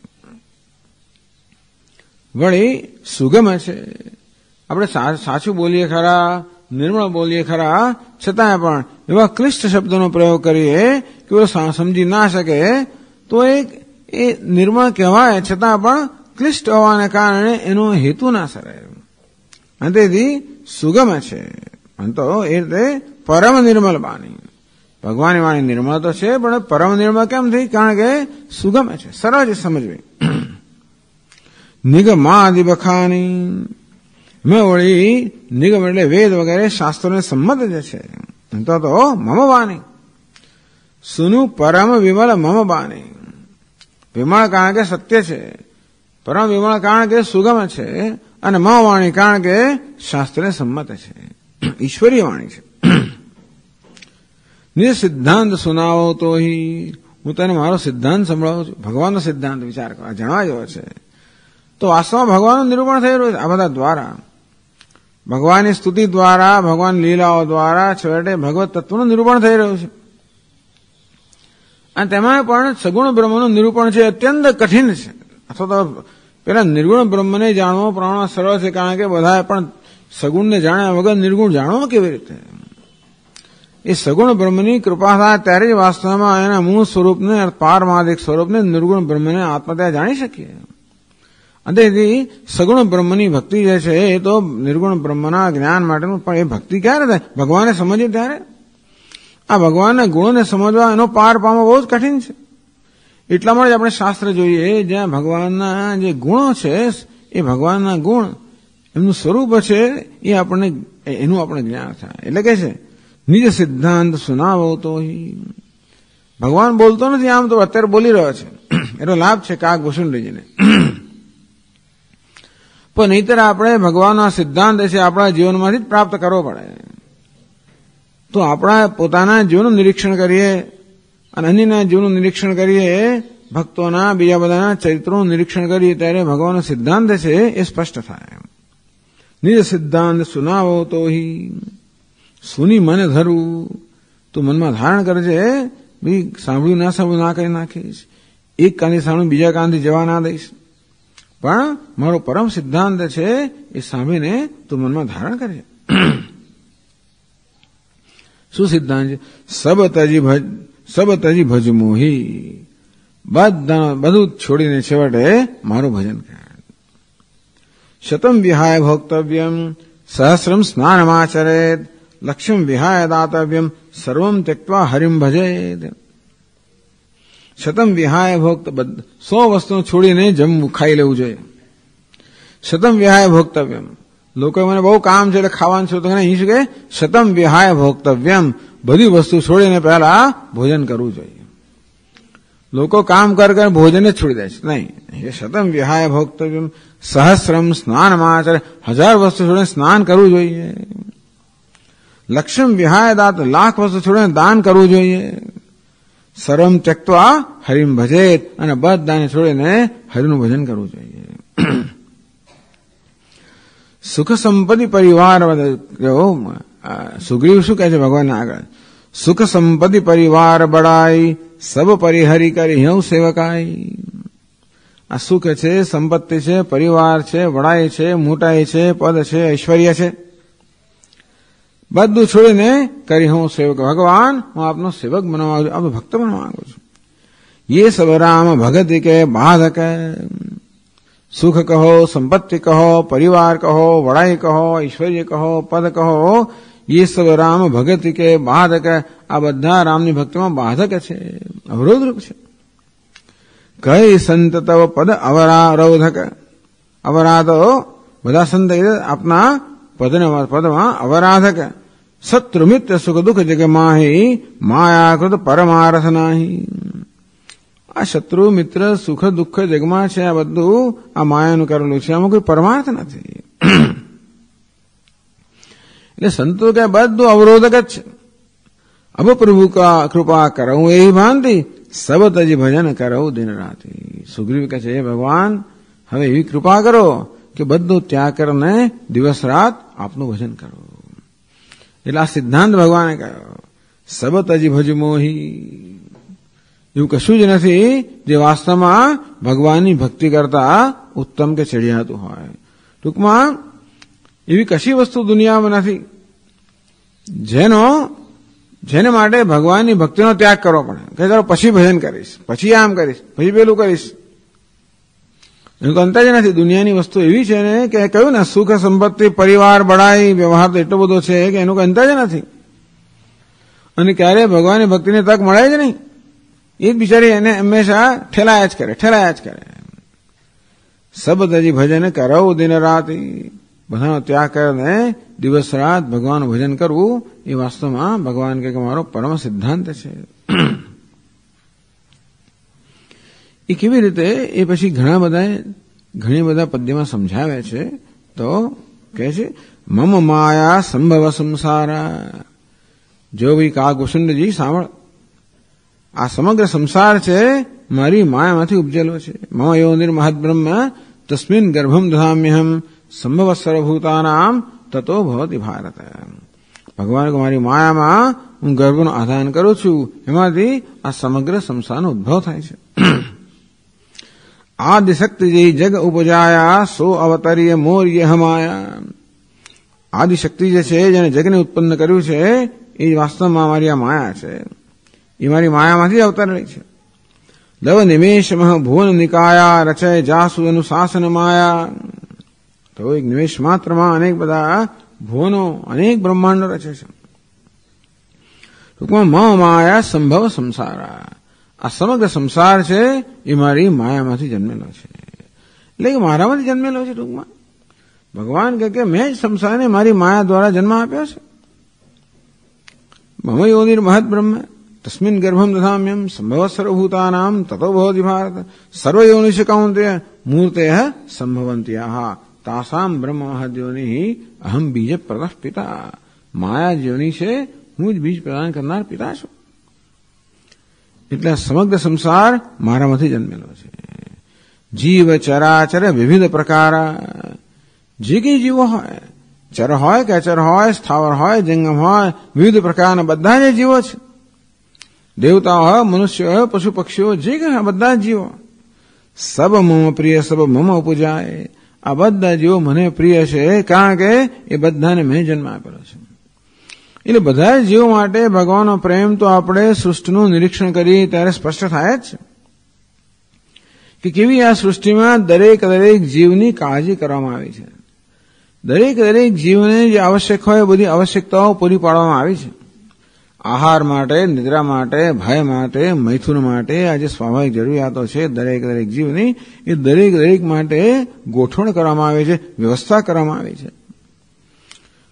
વળી સુગમ છે. આપણે સાચું બોલીએ ખરા, નિર્મળ બોલીએ ખરા, છતાંય પણ એવા ક્લિષ્ટ શબ્દોનો પ્રયોગ કરીએ કે એ સમજી ના શકે તો એ નિર્મળ કહેવાય, છતાં પણ ક્લિષ્ટ હોવાને કારણે એનો હેતુ ના સરે. અને તેથી સુગમ છે. અને તો એ રીતે પરમ નિર્મલ વાણી. ભગવાનની વાણી નિર્મળ તો છે, પણ પરમ નિર્મળ કેમ થઈ? કારણ કે સુગમ છે, સરળ છે સમજવી. નિગમાદિ વખાણી. મેં વળી નિગમ એટલે વેદ વગેરે શાસ્ત્રોને સંમત જ છે. તો મમ વાણી. સુનું પરમ વિમલ મમ વાણી. વિમળ કારણ કે સત્ય છે, પરમ વિમળ કારણ કે સુગમ છે, અને મમ વાણી કારણ કે શાસ્ત્રને સંમત છે, ઈશ્વરીય વાણી છે. નિજ સિદ્ધાંત સુનાવો તો હું તને મારો સિદ્ધાંત સંભળાવું છું. ભગવાનનો સિદ્ધાંત વિચાર કરવા જણવા જેવો છે. તો વાસ્તવમાં ભગવાનનું નિરૂપણ થઈ રહ્યું છે આ બધા દ્વારા. ભગવાનની સ્તુતિ દ્વારા, ભગવાન લીલાઓ દ્વારા છેવટે ભગવત તત્વનું નિરૂપણ થઈ રહ્યું છે. અને તેમાં પણ સગુણ બ્રહ્મનું નિરૂપણ છે અત્યંત કઠિન છે. અથવા તો પેલા નિર્ગુણ બ્રહ્મને જાણવો પ્રમાણ સરળ છે, કારણ કે બધા પણ સગુણને જાણ્યા વગર નિર્ગુણ જાણવો કેવી રીતે? એ સગુણ બ્રહ્મની કૃપા થાય ત્યારે જ વાસ્તવમાં એના મૂળ સ્વરૂપને, પારમાર્થિક સ્વરૂપને, નિર્ગુણ બ્રહ્મને આત્મત્યા જાણી શકીએ. અને તેથી સગુણ બ્રહ્મની ભક્તિ જે છે એ તો નિર્ગુણ બ્રહ્મના જ્ઞાન માટેનું, પણ એ ભક્તિ ક્યારે થાય? ભગવાનને સમજીએ ત્યારે. આ ભગવાનના ગુણોને સમજવા, એનો પાર પામવો બહુ જ કઠિન છે. એટલા માટે જ આપણે શાસ્ત્ર જોઈએ જ્યાં ભગવાનના જે ગુણો છે, એ ભગવાનના ગુણ, એમનું સ્વરૂપ છે, એ આપણને એનું આપણે જ્ઞાન થાય. એટલે કે છે નિજ સિદ્ધાંત સુનાવો તો. ભગવાન બોલતો નથી, આમ તો અત્યારે બોલી રહ્યો છે, એનો લાભ છે કાકભૂષુંડીજીને. પણ નહીતર આપણે ભગવાનનો સિદ્ધાંત છે આપણા જીવનમાંથી જ પ્રાપ્ત કરવો પડે. તો આપણા પોતાના જીવનનું નિરીક્ષણ કરીએ અને અન્યના જીવનનું નિરીક્ષણ કરીએ, ભક્તોના બીજા બધાના ચરિત્રોનું નિરીક્ષણ કરીએ, ત્યારે ભગવાનનો સિદ્ધાંત છે એ સ્પષ્ટ થાય. નિજ સિદ્ધાંત સુનાવો તો સુની મને ધરવું. તું મનમાં ધારણ કરજે, ભાઈ સાંભળ્યું ના સાંભળ્યું ના કરી નાખીશ, એક કાનથી સાંભળ્યું બીજા કાનથી જવા ના દઈશ, પણ મારો પરમ સિદ્ધાંત છે એ સાંભળીને તું મનમાં ધારણ કરજે. શું સિદ્ધાંત છે? સબ તજી ભજ મોહી. બધું છોડીને છેવટે મારું ભજન કરે. શતમ વિહાય ભોક્તવ્યમ સહસ્રમ સ્નાનમાચરેત લક્ષ્યમ વિહાય દાતવ્યમ સર્વમ ત્યક્ત્વા હરિમ ભજેત. શતમ વિહાય ભોક્ત, 100 વસ્તુઓ છોડીને જમવું, ખાઈ લેવું જોઈએ. શતમ વિહાય ભોક્તવ્યમ. લોકો મને બહુ કામ છે એટલે ખાવાનું છે, તો અહીં શું કહે? શતમ વિહાય ભોક્તવ્યમ. બધી વસ્તુ છોડીને પહેલા ભોજન કરવું જોઈએ. લોકો કામ કર ભોજન જ છોડી દે છે. નહીં, એ શતમ વિહાય ભોક્તવ્યમ સહસ્રમ સ્નાનમાચર, 1000 વસ્તુ છોડીને સ્નાન કરવું જોઈએ. લક્ષ્યમ વિહાય દાત, 1,00,000 વસ્તુ છોડીને દાન કરવું જોઈએ. સર્વમ ત્યક્ત્વા હરિમ ભજેત, અને બધાને છોડીને હરિનું ભજન કરવું જોઈએ. સુખ સંપત્તિ પરિવાર, સુગ્રીવ શું કહે છે ભગવાન આગળ? સુખ સંપત્તિ પરિવાર બડાઈ, સબ પરિહરી કરી હઉ સેવકાઈ. આ સુખ છે, સંપત્તિ છે, પરિવાર છે, વડાઈ છે, મોટાઈ છે, પદ છે, ઐશ્વર્ય છે, બધું છોડીને કરી હું સેવક. ભગવાન, હું આપનો સેવક બનવા માંગુ છું, આપનો ભક્ત બનવા માંગુ છું. ये सब राम भगति के बाधक, सुख कहो, संपत्ति कहो, परिवार कहो, बड़ाई कहो, ऐश्वर्य कहो, पद कहो, ये सब राम भगति के बाधक. આ બધા રામની ભક્તિમાં બાધક છે, અવરોધરૂપ છે. કઈ સંત તવ પદ અવરારોધક. અવરા તો બધા સંત આપના પદમાં અવરાધક. શત્રુ મિત્ર સુખ દુઃખ જગ માહી, માયાકૃત પરમારથ નાહી. આ શત્રુ મિત્ર સુખ દુઃખ જગમાં છે, આ બધું આ માયાનું કરેલું છે, આમાં કોઈ પરમાર્થ નથી. એટલે સંતો કે બધું અવરોધક જ છે. અબ પ્રભુ કા કૃપા કરવું એ ભાનથી, સબ તજી ભજન કરવું દિન રાતી. સુગ્રીવ કહે છે, હે ભગવાન, હવે એવી કૃપા કરો કે બધું ત્યાગ કરીને દિવસ રાત આપનું ભજન કરો. એટલે આ સિદ્ધાંત ભગવાને કહ્યો. સબ તજી ભજ મોહી, એવું કશું જ નથી જે વાસ્તવમાં ભગવાનની ભક્તિ કરતા ઉત્તમ કે ચડિયાતું હોય. ટૂંકમાં એવી કશી વસ્તુ દુનિયામાં નથી જેને માટે ભગવાનની ભક્તિનો ત્યાગ કરવો પડે. કે ચાલો પછી ભજન કરીશ, પછી આમ કરીશ, પછી પેલું કરીશ. એનું તો અંત જ નથી. દુનિયાની વસ્તુ એવી છે ને કે કહ્યું ને, સુખ સંપત્તિ પરિવાર બડાઈ વ્યવહાર તો એટલો બધો છે કે એનું અંત જ નથી. અને ક્યારે ભગવાનની ભક્તિની તક મળે જ નહીં. એ જ બિચારી એને હંમેશા ઠેલાયા જ કરે. સબદજી ભજન કરો દિન રાતી, બધાનો ત્યાગ કરીને દિવસ રાત ભગવાનનું ભજન કરવું એ વાસ્તવમાં ભગવાન કે મારો પરમ સિદ્ધાંત છે. એ કેવી રીતે એ પછી ઘણી બધા પદ્યમાં સમજાવે છે. તો કહે છે, મમ માયા સંભવ સંસારા. જો ભાઈ કાગભૂષણજી સાંભળ, આ સમગ્ર સંસાર છે મારી માયામાંથી ઉપજેલો છે. મમ યોનિર મહદ્બ્રહ્મ તસ્મિન ગર્ભમ દધામ્યહમ સંભવ સર્વભૂતાનામ તતો ભવતિ ભારત. ભગવાન મારી માયામાં હું ગર્ભનું આધાન કરું છું, એમાંથી આ સમગ્ર સંસારનો ઉદ્ભવ થાય છે. આદિશક્તિ જે જગ ઉપજાયા સો અવતરીય મોર્ય હમાયા. આદિશક્તિ જે છે જેને જગને ઉત્પન્ન કર્યું છે એ વાસ્તવમાં મારી આ માયા છે. એ મારી માયામાંથી અવતરેલી છે. લવ નિમેષમઃ ભુવન નિકાયા રચય જાસુ અનુશાસન માયા. તો એક નિમેષ માત્રમાં અનેક બધા ભુવનો, અનેક બ્રહ્માંડો રચે છે. ટૂંકમાં મમ માયા સંભવ સંસારા. આ સમગ્ર સંસાર છે એ મારી માયામાંથી જન્મેલો છે. એટલે કે મારામાંથી જન્મેલો છે. ટૂંકમાં ભગવાન કે મેં જ સંસારને મારી માયા દ્વારા જન્મ આપ્યો છે. મમ યોનિર મહદ બ્રહ્મ તસ્મિન ગર્ભમ દધામ્યમ સંભવ સર્વભૂતાનામ તતો ભવતિ ભારત. સર્વયોનિષ કૌંતેય મૂર્તયઃ સંભવંત્યાઃ તાસામ બ્રહ્મ મહદ્યોનિ અહમ બીજ પ્રદઃ પિતા. માયા યોનિ છે, હું જ બીજ પ્રદાન કરનાર પિતા છું. એટલે સમગ્ર સંસાર મારામાંથી જન્મેલો છે. જીવ ચરાચર વિવિધ પ્રકાર. જે કઈ જીવો હોય, ચર હોય કે અચર હોય, સ્થાવર હોય, જંગમ હોય, વિવિધ પ્રકારના બધા જે જીવો છે, દેવતાઓ હોય, મનુષ્યો હોય, પશુ પક્ષીઓ, જે કઈ બધા જીવો, સબ મમ પ્રિય સબ મમ ઉપજાય. આ બધા જીવો મને પ્રિય છે કારણ કે એ બધાને મેં જન્મ આપેલો છે. એટલે બધા જીવો માટે ભગવાનનો પ્રેમ તો આપણે સૃષ્ટિનું નિરીક્ષણ કરીએ ત્યારે સ્પષ્ટ થાય જ છે કે કેવી આ સૃષ્ટિમાં દરેક જીવની કાળજી કરવામાં આવી છે. દરેક જીવને જે આવશ્યક હોય બધી આવશ્યકતાઓ પૂરી પાડવામાં આવી છે. આહાર માટે, નિદ્રા માટે, ભય માટે, મૈથુન માટે, આ જે સ્વાભાવિક જરૂરિયાતો છે દરેક જીવની, એ દરેક માટે ગોઠવણ કરવામાં આવી છે, વ્યવસ્થા કરવામાં આવી છે.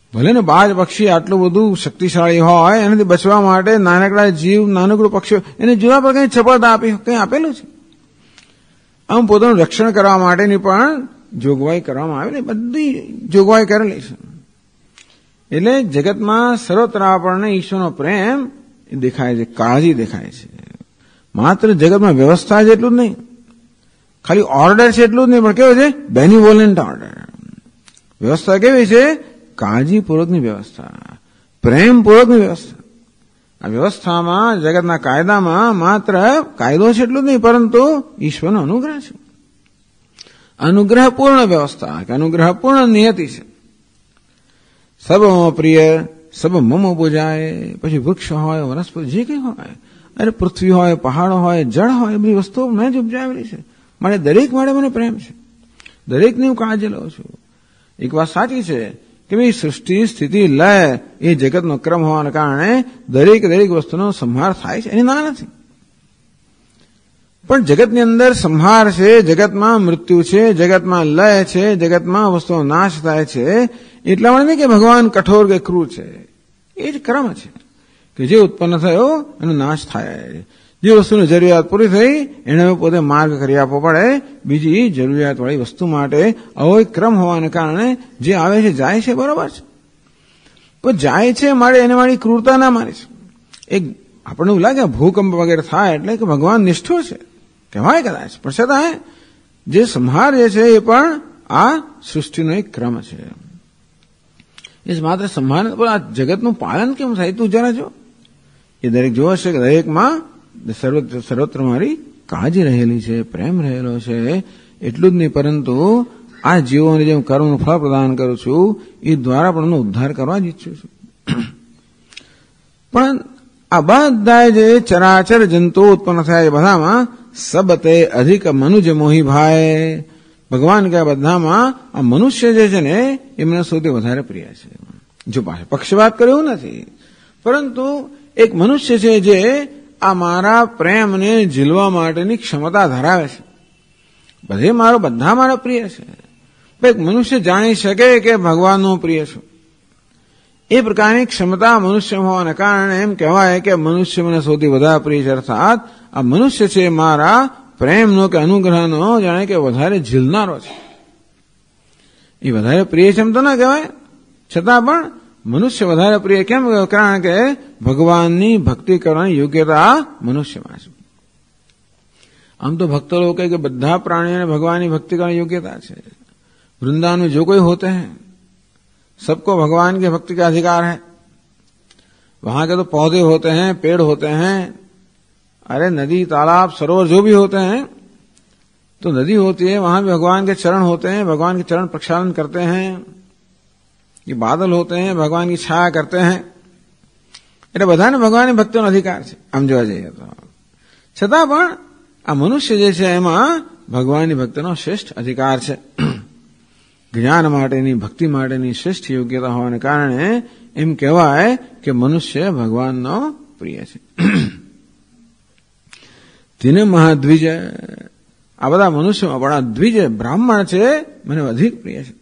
ભલે ને બાજ પક્ષી આટલું બધું શક્તિશાળી હોય, એનાથી બચવા માટે નાનકડા જીવ, નાનકડું પક્ષીઓ એને જીવવા પર કઈ સફળતા કઈ આપેલું છે? આમ પોતાનું રક્ષણ કરવા માટેની પણ જોગવાઈ કરવામાં આવેલી, બધી જોગવાઈ કરેલી છે. એટલે જગતમાં સર્વત્ર આપણને ઈશ્વરનો પ્રેમ દેખાય છે, કાળજી દેખાય છે. માત્ર જગતમાં વ્યવસ્થા છે એટલું જ નહીં, ખાલી ઓર્ડર છે એટલું જ નહીં, પણ કેવું છે? Benevolent order. વ્યવસ્થા કેવી છે? કાળજીપૂર્વકની વ્યવસ્થા, પ્રેમપૂર્વકની વ્યવસ્થા. આ વ્યવસ્થામાં, જગતના કાયદામાં માત્ર કાયદો છે એટલું જ નહીં, પરંતુ ઈશ્વરનો અનુગ્રહ છે. અનુગ્રહપૂર્ણ વ્યવસ્થા કે અનુગ્રહપૂર્ણ નિયતિ છે. સબ પ્રિય સબ મમ પૂજાય. પછી વૃક્ષ હોય, વનસ્પતિ, જે કંઈ હોય, અરે પૃથ્વી હોય, પહાડો હોય, જળ હોય, એ બધી વસ્તુઓ મેં જ ઉપજાવેલી છે. મારે દરેક માટે મને પ્રેમ છે, દરેકની હું કાળજી લઉં છું. એક વાત સાચી છે કે ભાઈ સૃષ્ટિ, સ્થિતિ, લય એ જગતનો ક્રમ હોવાને કારણે દરેક વસ્તુનો સંહાર થાય છે, એની ના નથી. પણ જગતની અંદર સંહાર છે, જગતમાં મૃત્યુ છે, જગતમાં લય છે, જગતમાં વસ્તુઓ નાશ થાય છે. એટલા માટે નહીં કે ભગવાન કઠોર કે ક્રૂર છે, એ જ ક્રમ છે કે જે ઉત્પન્ન થયો એનો નાશ થાય. જે વસ્તુની જરૂરિયાત પૂરી થઈ એને પોતે માર્ગ કરી આપવો પડે બીજી જરૂરિયાતવાળી વસ્તુ માટે. આવો ક્રમ હોવાને કારણે જે આવે છે જાય છે, બરોબર છે, પણ જાય છે માટે એને મારી ક્રૂરતા ના માની છે. એક આપણને એવું લાગે ભૂકંપ વગેરે થાય એટલે કે ભગવાન નિષ્ઠુર છે કહેવાય કદાચ, પણ છતાં જે સંહાર જે છે એ પણ આ સૃષ્ટિનો એક ક્રમ છે. એ માત્ર સંહાર, પણ આ જગતનું પાલન કેમ થાય તું જરા જો. એ દરેક જોવે છે કે દરેકમાં સર્વત્ર મારી કાળજી રહેલી છે, પ્રેમ રહેલો છે. એટલું જ નહીં, પરંતુ આ જીવોને જે હું કર્મનું ફળ પ્રદાન કરું છું એ દ્વારા પણ એનો ઉદ્ધાર કરવા જ ઈચ્છું છું. પણ આ બધા જે ચરાચર જંતુઓ ઉત્પન્ન થયા છે બધામાં સબતે અધિક મનુજ મોહી ભાઈ. ભગવાન કે બધામાં આ મનુષ્ય જે છે ને એ મને સૌથી વધારે પ્રિય છે. જો પાસે પક્ષપાત કર્યો નથી, પરંતુ એક મનુષ્ય છે જે આ મારા પ્રેમને ઝીલવા માટેની ક્ષમતા ધરાવે છે. બધા મારા પ્રિય છે. એક મનુષ્ય જાણી શકે કે ભગવાનનો પ્રિય છું, એ પ્રકારની ક્ષમતા મનુષ્ય હોવાને કારણે એમ કહેવાય કે મનુષ્ય મને સૌથી વધારે પ્રિય છે. અર્થાત આ મનુષ્ય છે મારા પ્રેમનો કે અનુગ્રહનો જાણે કે વધારે ઝીલનારો છે. એ વધારે પ્રિય છે એમ તો ના કહેવાય, છતાં પણ મનુષ્ય વધારે પ્રિય કેમ? કારણ કે ભગવાનની ભક્તિ કરવાની યોગ્યતા મનુષ્યમાં છે. આમ તો ભક્તો લોકો કહે કે બધા પ્રાણીઓને ભગવાનની ભક્તિ કરવાની યોગ્યતા છે. वृंदावन में जो कोई होते हैं सबको भगवान की भक्ति का अधिकार है. वहां के तो पौधे होते हैं, पेड़ होते हैं, अरे नदी, तालाब, सरोवर जो भी होते हैं, तो नदी होती है, वहां भी भगवान के चरण होते हैं, भगवान के चरण प्रक्षालन करते हैं. ये बादल होते हैं, भगवान की छाया करते हैं. એટલે બધાને ભગવાનની ભક્તિનો અધિકાર છે આમ જોવા જઈએ તો. છતાં પણ આ મનુષ્ય જે છે એમાં ભગવાનની ભક્તિનો શ્રેષ્ઠ અધિકાર છે. જ્ઞાન માટેની, ભક્તિ માટેની શ્રેષ્ઠ યોગ્યતા હોવાને કારણે એમ કહેવાય કે મનુષ્ય ભગવાનનો પ્રિય છે. તેને મહાદ્વિજ, આ બધા મનુષ્યમાં પણ આ દ્વિજ બ્રાહ્મણ છે મને અધિક પ્રિય છે.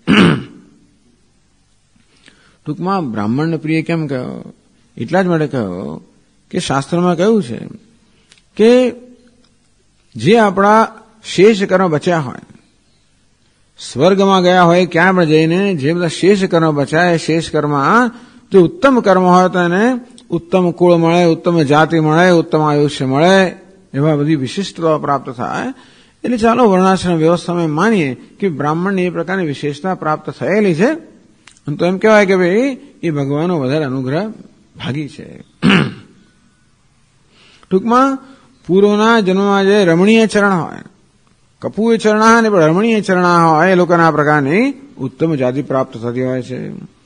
ટૂંકમાં બ્રાહ્મણને પ્રિય કેમ કહ્યો? એટલા જ માટે કહ્યો કે શાસ્ત્રમાં કહ્યું છે કે જે આપણા શેષ કર્મ બચ્યા હોય, સ્વર્ગમાં ગયા હોય ક્યાં પણ જઈને જે બધા શેષ કર્મ બચાય, શેષ કર્મમાં જો ઉત્તમ કર્મ હોય તો એને ઉત્તમ કુળ મળે, ઉત્તમ જાતિ મળે, ઉત્તમ આયુષ્ય મળે, એવા બધી વિશિષ્ટતાઓ પ્રાપ્ત થાય. એટલે ચાલો વર્ણાશ્રમ વ્યવસ્થામાં માનીએ કે બ્રાહ્મણની એ પ્રકારની વિશેષતા પ્રાપ્ત થયેલી છે. તો એમ કહેવાય કે ભાઈ એ ભગવાનનો વધારે અનુગ્રહ ભાગી છે. ટૂંકમાં પૂર્વના જન્મમાં જે રમણીય ચરણ હોય, કપૂય ચરણા ને પણ રમણીય ચરણા હોય, એ લોકોના આ પ્રકારની ઉત્તમ જાતિ પ્રાપ્ત થતી હોય છે.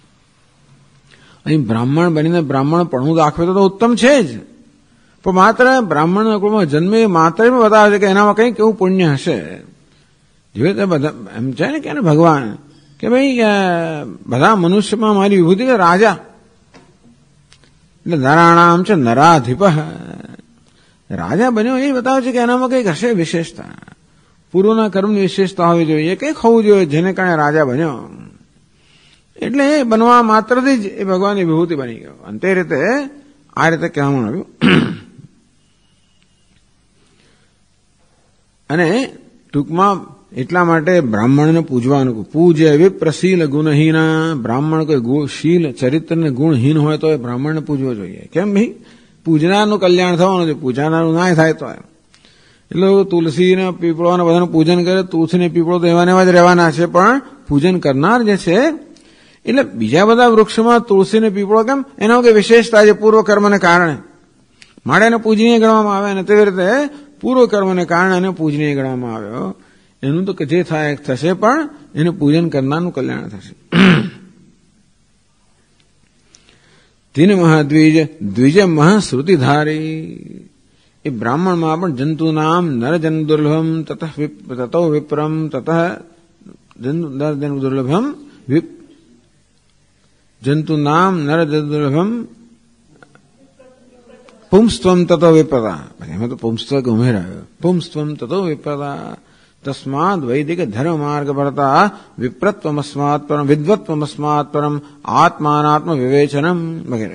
અહીં બ્રાહ્મણ બનીને બ્રાહ્મણ પણ દાખવે તો ઉત્તમ છે જ, પણ માત્ર બ્રાહ્મણ કુળમાં જન્મે માત્ર એમ બતાવે છે કે એનામાં કંઈક એવું પુણ્ય હશે. જોઈએ તો બધા એમ છે ને કે ભગવાન કે ભાઈ બધા મનુષ્યમાં મારી વિભૂતિ કે રાજા, એટલે નરાણામ છે નરાધિપ, રાજા બન્યો એ બતાવે છે કે એનામાં કંઈક હશે વિશેષતા, પૂર્વના કર્મની વિશેષતા હોવી જોઈએ, કંઈક હોવું જોઈએ જેને કારણે રાજા બન્યો. એટલે બનવા માત્રથી જ એ ભગવાનની વિભૂતિ બની ગયો. અને તે રીતે આ રીતે કહેવામાં આવ્યું. અને ટૂંકમાં એટલા માટે બ્રાહ્મણને પૂજવાનું, પૂજ્ય વિપ્રશીલ ગુણહીન. બ્રાહ્મણ કોઈ શીલ ચરિત્ર ને ગુણહીન હોય તો એ બ્રાહ્મણને પૂજવો જોઈએ. કેમ ભાઈ? પૂજનારનું કલ્યાણ થવાનું છે, પૂજાનારું ના થાય તો એમ. એટલે તુલસી ને પીપળો ને બધાનું પૂજન કરે. તુલસી ને પીપળો તો એવા ને એવા જ રહેવાના છે, પણ પૂજન કરનાર જે છે, એટલે બીજા બધા વૃક્ષમાં તુલસી ને પીપળો કેમ? એનો કે વિશેષતા છે પૂર્વ કર્મને કારણે, માટે એને પૂજનીય ગણવામાં આવે. અને તેવી રીતે પૂર્વ કર્મને કારણે એને પૂજનીય ગણવામાં આવ્યો. એનું તો જે થાય થશે, પણ એને પૂજન કરનારનું કલ્યાણ થશે. તીન મહાદ્વિજ દ્વિજ મહાશ્રુતિધારી. એ બ્રાહ્મણમાં પણ જંતુ નામ નરજન દુર્લભમ તતો વિપ્રમ તત નરજન દુર્લભમ જંતુ નામ નરજન દુર્લભમ પુંસ્ત્વમ તતો વિપ્રતા. એમાં તો પુંસ્ત્વ ઉમેરાયો. પુંસ્ત્વમ તતો વિપ્રતા. તસ્માદ વૈદિક ધર્મ માર્ગ ભરતા વિપ્રત્વમસ્માત પરમ વિદ્વત્વમસ્માત પરમ આત્માનાત્મ વિવેચનમ વગેરે.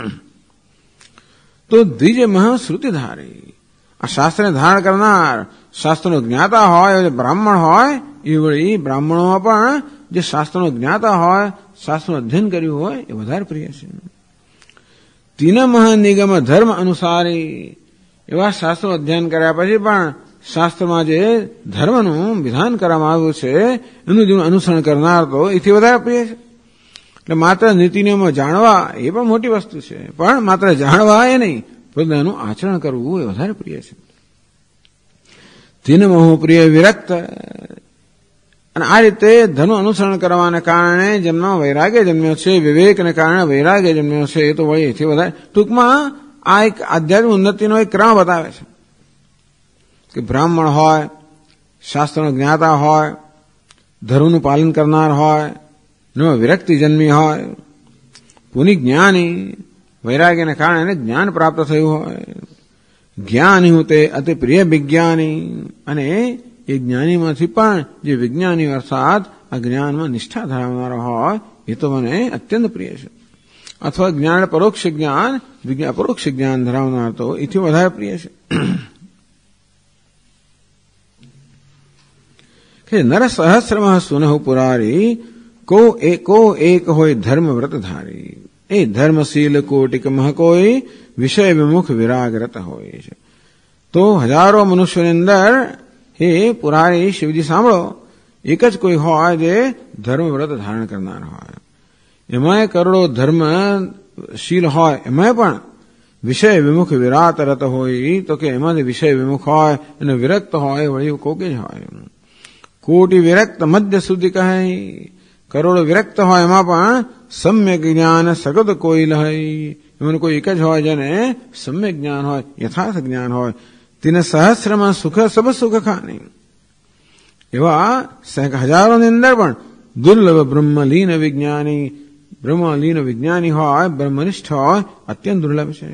તો દ્વિજ મહાશ્રુતિધારી, આ શાસ્ત્રને ધારણ કરનાર, શાસ્ત્રનો જ્ઞાતા હોય, જે બ્રાહ્મણ હોય, એ વળી બ્રાહ્મણોમાં પણ જે શાસ્ત્રનો જ્ઞાતા હોય, શાસ્ત્રનું અધ્યયન કર્યું હોય, એ વધારે પ્રિય છે. તીન મહાનિગમ ધર્મ અનુસારી. એવા શાસ્ત્રનું અધ્યયન કર્યા પછી પણ શાસ્ત્રમાં જે ધર્મનું વિધાન કરવામાં આવ્યું છે એનું જેનું અનુસરણ કરનાર તો એથી વધારે પ્રિય છે. એટલે માત્ર નીતિ નિયમો જાણવા એ પણ મોટી વસ્તુ છે, પણ માત્ર જાણવા એ નહીં, પરંતુ એનું આચરણ કરવું એ વધારે પ્રિય છે. તીન મહો પ્રિય વિરક્ત. અને આ રીતે ધર્મ અનુસરણ કરવાને કારણે જેમનો વૈરાગ્ય જન્મ્યો છે, વિવેકને કારણે વૈરાગ્ય જન્મ્યો છે, એ તો વળી એથી વધારે. ટૂંકમાં આ એક આધ્યાત્મિક ઉન્નતિનો એક ક્રમ બતાવે છે કે બ્રાહ્મણ હોય, શાસ્ત્રનો જ્ઞાતા હોય, ધર્મનું પાલન કરનાર હોય, એમાં વિરક્તિ જન્મી હોય, પુનિ જ્ઞાની, વૈરાગ્યને કારણે એને જ્ઞાન પ્રાપ્ત થયું હોય, જ્ઞાની હું તે અતિ પ્રિય વિજ્ઞાની. અને એ જ્ઞાનીમાંથી પણ જે વિજ્ઞાની અર્થાત આ જ્ઞાનમાં નિષ્ઠા ધરાવનારો હોય, એ તો મને અત્યંત પ્રિય છે. અથવા જ્ઞાન પરોક્ષ જ્ઞાન, અપરોક્ષ જ્ઞાન ધરાવનાર તો એથી વધારે પ્રિય છે. કે નર સહસ્રમાં સુનહુ પુરારી. કો એક હોય ધર્મ વ્રતધારી. એ ધર્મશીલ કોટિક મહ કોઈ વિષય વિમુખ વિરાગરત હોય છે. તો હજારો મનુષ્યોની અંદર હે પુરારી શિવજી સાંભળો, એક જ કોઈ હોય જે ધર્મ વ્રત ધારણ કરનાર હોય. એમાંય કરોડો ધર્મશીલ હોય, એમાંય પણ વિષય વિમુખ વિરાત રત હોય. તો કે એમાંથી વિષય વિમુખ હોય અને વિરક્ત હોય, વળી કોકે જ હોય. કોટી વિરક્ત મધ્ય સુધી કહે. કરોડો વિરક્ત હોય એમાં પણ સમ્યક જ્ઞાન સગત કોઈ લહય. એનું કોઈ એક જ હોય જેને સમ્યક જ્ઞાન હોય, યથાર્થ જ્ઞાન હોય. તેને સહસ્રમાં સુખ સબ સુખ ખાની. એવા હજારોની અંદર પણ દુર્લભ બ્રહ્મલીન વિજ્ઞાની, બ્રહ્મલીન વિજ્ઞાની હોય, બ્રહ્મનિષ્ઠ હોય, અત્યંત દુર્લભ છે.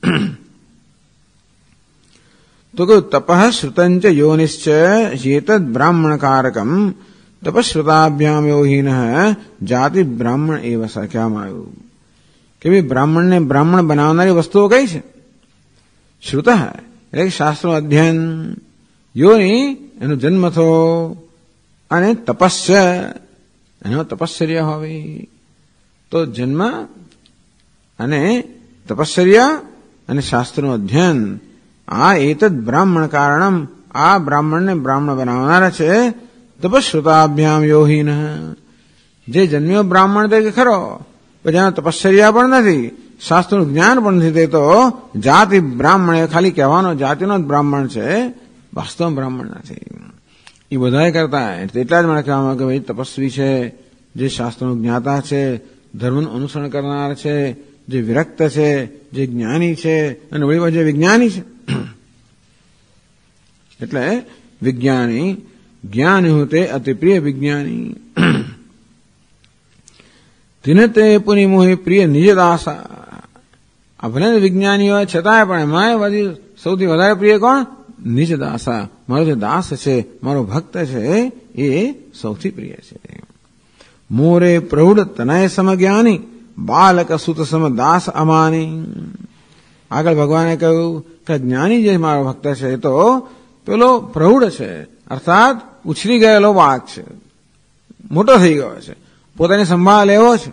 તો કહ્યું તપઃ શ્રુતંચ યોનિશ્ચ એતદ બ્રાહ્મણકારકમ તપશ્રુતાભ્યામ યોહિન જાતિ બ્રાહ્મણ એવ કહેવામાં આવ્યું કે ભાઈ બ્રાહ્મણને બ્રાહ્મણ બનાવનારી વસ્તુઓ કઈ છે? શ્રુત એટલે શાસ્ત્રનો અધ્યયન, યોની એનો જન્મ થયો, અને તપસ્ય એનો તપશ્ચર્યા હોવી. તો જન્મ અને તપશ્ચર્યા અને શાસ્ત્રનું અધ્યયન, આ એતદ બ્રાહ્મણ કારણમ, આ બ્રાહ્મણને બ્રાહ્મણ બનાવનારા છે. તપશ્રુતાભ્યામ યોહિન, જે જન્મ્યો બ્રાહ્મણ તે ખરો, પણ એનો તપશ્ચર્યા પણ નથી, શાસ્ત્રનું જ્ઞાન પણ નથી, તે તો જાતિ બ્રાહ્મણ, એ ખાલી કહેવાનો જાતિનો જ બ્રાહ્મણ છે, વાસ્તવ બ્રાહ્મણ નથી. એ બધાએ કરતા એટલા જ મને કહેવામાં કે ભાઈ તપસ્વી છે, જે શાસ્ત્રનું જ્ઞાતા છે, ધર્મનું અનુસરણ કરનાર છે, જે વિરક્ત છે, જે જ્ઞાની છે, અને વળી જે વિજ્ઞાની છે. એટલે વિજ્ઞાની, જ્ઞાની હું તે અતિપ્રિય વિજ્ઞાની. તેને તે પુનિ મોહી પ્રિય નિજ દાસા. આ ભલે વિજ્ઞાની હોય છતાંય પણ એમાં સૌથી વધારે પ્રિય કોણ? નિજ દાસા. મારો જે દાસ છે, મારો ભક્ત છે, એ સૌથી પ્રિય છે. મોરે પ્રૌઢ તનય સમજ્ઞાની બાલક સુત સમ દાસ અમાની. આગળ ભગવાને કહ્યું કે જ્ઞાની જે મારો ભક્ત છે એ તો પેલો પ્રૌઢ છે, અર્થાત ઉછરી ગયેલો બાળક છે, મોટો થઈ ગયો છે, પોતાની સંભાળ લેવો છે.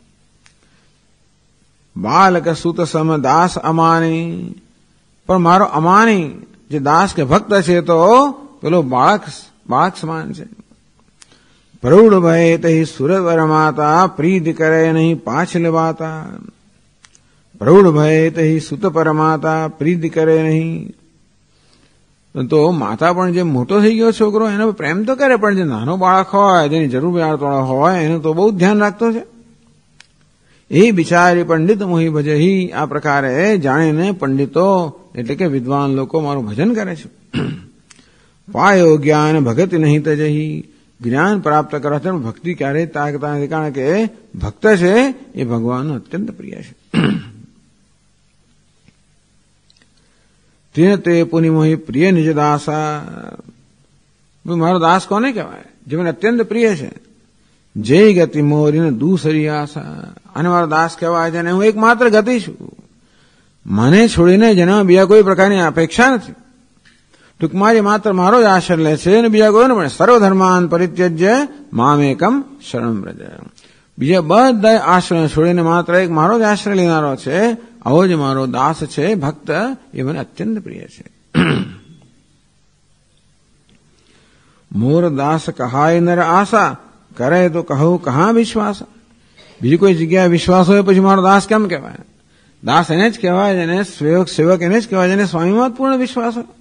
બાલક સુત સમ દાસ અમાની, પણ મારો અમાની જે દાસ કે ભક્ત છે તો પેલો બાળક સમાન છે. પ્રૌઢ ભય તહી સુરવર માતા પ્રીત કરે નહીં પાછ લેવાતા. પ્રૌઢ ભય તહી સુત પરમાતા પ્રીત કરે નહીં. તો માતા પણ જે મોટો થઈ ગયો છોકરો એનો પ્રેમ તો કરે, પણ જે નાનો બાળક હોય, જેની જરૂરિયાતવાળો હોય એનું તો બહુ ધ્યાન રાખતો છે. એ બિચારી પંડિત મોહી ભજહી, આ પ્રકારે જાણીને પંડિતો એટલે કે વિદ્વાન લોકો મારું ભજન કરે છે. પાયો જ્ઞાન ભગત નહીં તજહી, જ્ઞાન પ્રાપ્ત કરવાથી ભક્તિ ક્યારેય તાકતા નથી, કારણ કે ભક્ત છે એ ભગવાનનો અત્યંત પ્રિય છે. તેને તે પુનિ મોહી પ્રિય નિજ દાસા. મારો દાસ કોને કહેવાય? જે મને અત્યંત પ્રિય છે. જય ગતિ મોરીને દૂસરી આશા. અને મારો દાસ કહેવાય છે અને હું એકમાત્ર ગતિ છું. મને છોડીને જેના બીજા કોઈ પ્રકારની અપેક્ષા નથી. ટૂંકમાં જે માત્ર મારો જ આશ્રય લે છે અને બીજા કોઈ પણ સર્વધર્માન પરિત્યજ્ય મામેકમ શરણં વ્રજ. બીજા બધા આશ્રય છોડીને માત્ર એક મારો જ આશ્રય લેનારો છે. આવો જ મારો દાસ છે, ભક્ત, એ મને અત્યંત પ્રિય છે. મોર દાસ કહાય નર આશા, કરે તો કહું કહા વિશ્વાસ. બીજી કોઈ જગ્યાએ વિશ્વાસ હોય પછી મારો દાસ કેમ કહેવાય? દાસ એને જ કહેવાય જેને સેવક એને જ કહેવાય જેને સ્વામીમાં પૂર્ણ વિશ્વાસ હોય.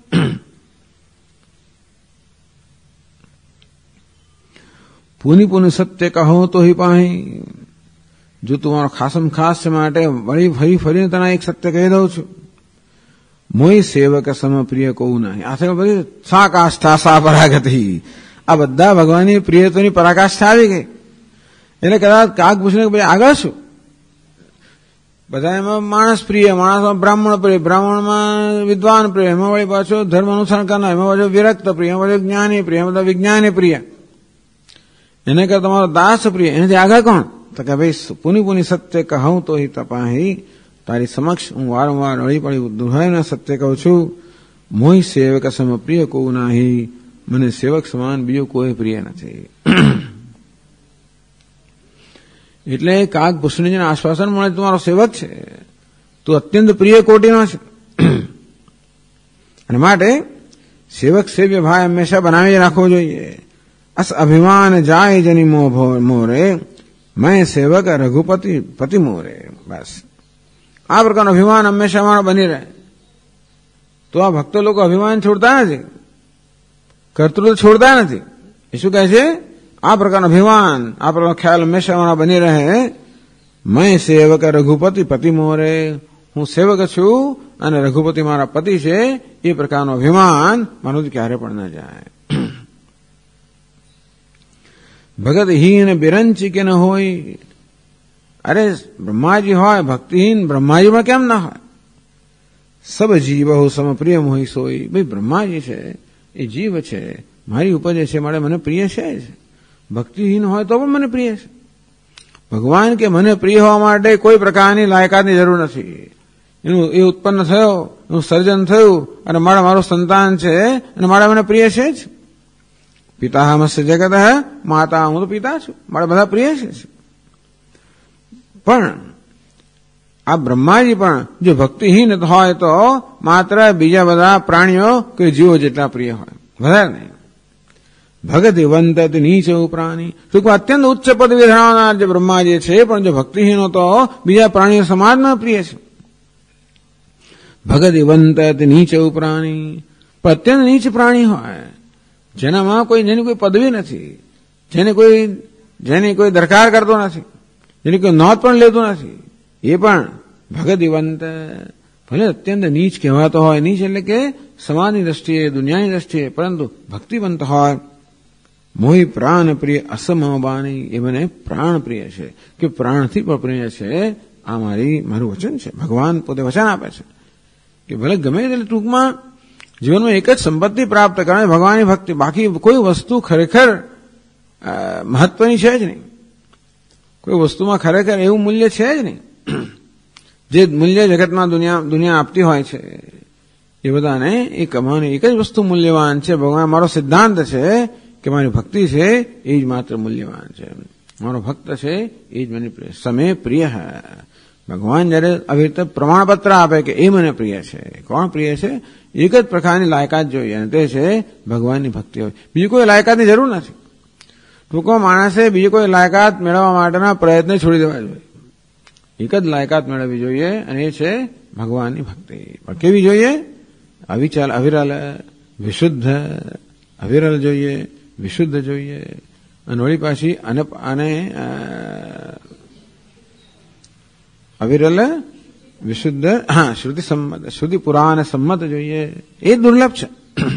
પુનિ પુનિ સત્ય કહો તો હિ પાહી. જો તું મારો ખાસમ ખાસ છે માટે વળી ફરીને તને એક સત્ય કહી દઉં છું. મોય સેવક સમ પ્રિય કહું નહીં. આ થયું બધી સા કાષ્ઠા સા પરાગતિ. આ બધા ભગવાનની પ્રિયત્વની પરાકાષ્ઠા આવી ગઈ. એટલે કદાચ કાક પૂછને કે ભાઈ આગળ શું? બધા એમાં માણસ પ્રિય, માણસમાં બ્રાહ્મણ પ્રિય, બ્રાહ્મણમાં વિદ્વાન પ્રિય, એમાં વળી પાછો ધર્મ અનુસરણ કરનાર, એમાં પાછો વિરક્ત પ્રિય, એમાં પાછો જ્ઞાની પ્રિય, એમાં બધા વિજ્ઞાની પ્રિય. એને કરતા તમારો દાસ પ્રિય. એનાથી આગળ કોણ? તો કે ભાઈ પુનિ પુનિ સત્ય કહું તો હિ તપાહી. તારી સમક્ષ હું વારંવાર અળી પડી દુહાઈને સત્ય કહું છું. મોય સેવક સમ પ્રિય કહું નાહી. મને સેવક સમાન બીજું કોઈ પ્રિય નથી. એટલે કાક ભૂષણીજીને આશ્વાસન મળે તમારો સેવક છે, તું અત્યંત પ્રિય કોટીનો છે. અને માટે સેવક સેવ્ય ભાઈ હંમેશા બનાવી રાખવો જોઈએ. અસ અભિમાન જાય જની મોરે, મેં સેવક રઘુપતિ પતિ મોરે. બસ આ પ્રકારનો અભિમાન હંમેશા અમારો બની રહે. તો આ ભક્તો લોકો અભિમાન છોડતા નથી, કર્તૃત્વ છોડતા નથી. એ શું કહે છે? આ પ્રકારનો અભિમાન, આ પ્રકારનો ખ્યાલ હંમેશા અમારા બની રહે. મેં સેવક રઘુપતિ પતિ મોરે, હું સેવક છું અને રઘુપતિ મારા પતિ છે. એ પ્રકારનો અભિમાન મારું ક્યારે પણ ન જાય. ભગત હીન બિરંચી કે ન હોય. અરે બ્રહ્માજી હોય, ભક્તિહીન બ્રહ્માજીમાં કેમ ના હોય? સબ જીવ સમપ્રિય મોહી સોઈ. ભાઈ બ્રહ્માજી છે એ જીવ છે, મારી ઉપર જે છે મારે મને પ્રિય છે જ. ભક્તિહીન હોય તો પણ મને પ્રિય છે. ભગવાન કે મને પ્રિય હોવા માટે કોઈ પ્રકારની લાયકાતની જરૂર નથી. એનું એ ઉત્પન્ન થયો, એનું સર્જન થયું અને મારું સંતાન છે અને મારા મને પ્રિય છે જ. પિતા હમસ્ય જગત હે, માતા હું તો પિતા છું, મારા બધા પ્રિય છે. પણ આ બ્રહ્માજી પણ જો ભક્તિહીન હોય તો માત્ર બીજા બધા પ્રાણીઓ કે જીવો જેટલા પ્રિય હોય, વધારે નહીં. ભગતિ વંતત નીચ પ્રાણી. ટૂંકમાં અત્યંત ઉચ્ચ પદવી ધરાવનાર જે બ્રહ્માજી છે પણ જો ભક્તિહીનો તો બીજા પ્રાણીઓ સમાજમાં પ્રિય છે. ભગતિ વંતત નીચ પ્રાણી. પણ અત્યંત નીચ પ્રાણી હોય જેનામાં જેની કોઈ પદવી નથી, જેની કોઈ દરકાર કરતો નથી, જેની કોઈ નોંધ પણ લેતું નથી, એ પણ ભગતિવંત ભલે અત્યંત નીચ કહેવાતો હોય. નીચ એટલે કે સમાજની દ્રષ્ટિએ, દુનિયાની દ્રષ્ટિએ, પરંતુ ભક્તિવંત હોય. મોહી પ્રાણ પ્રિય અસમબાની. એ મને પ્રાણ પ્રિય છે, કે પ્રાણથી પણ પ્રિય છે. આ મારું વચન છે. ભગવાન પોતે વચન આપે છે કે ભલે ગમે એટલે ટૂંકમાં જીવનમાં એક જ સંપત્તિ પ્રાપ્ત કરવાની ભગવાનની ભક્તિ. બાકી કોઈ વસ્તુ ખરેખર મહત્વની છે જ નહીં. કોઈ વસ્તુમાં ખરેખર એવું મૂલ્ય છે જ નહીં. જે મૂલ્ય જગતમાં દુનિયા આપતી હોય છે એ બધાને એ કમાવાની એક જ વસ્તુ મૂલ્યવાન છે. ભગવાન મારો સિદ્ધાંત છે કે મારી ભક્તિ છે એ જ માત્ર મૂલ્યવાન છે. મારો ભક્ત છે એ જ મને પ્રિય. સમે પ્રિય. ભગવાન જયારે આવી રીતે પ્રમાણપત્ર આપે કે એ મને પ્રિય છે. કોણ પ્રિય છે? એક જ પ્રકારની લાયકાત જોઈએ અને તે છે ભગવાનની ભક્તિ હોય. બીજી કોઈ લાયકાતની જરૂર નથી. ટૂંકો માણસે બીજી કોઈ લાયકાત મેળવવા માટેના પ્રયત્ન છોડી દેવા જોઈએ. એક જ લાયકાત મેળવવી જોઈએ અને એ છે ભગવાનની ભક્તિ. પણ કેવી જોઈએ? અવિચલ, અવિરલ, વિશુદ્ધ. અવિરલ જોઈએ, વિશુદ્ધ જોઈએ અને વળી પાછી અને અવિરલ, વિશુદ્ધ, શ્રુતિ સંમત, શ્રુતિ પુરાણ સંમત જોઈએ. એ દુર્લભ છે.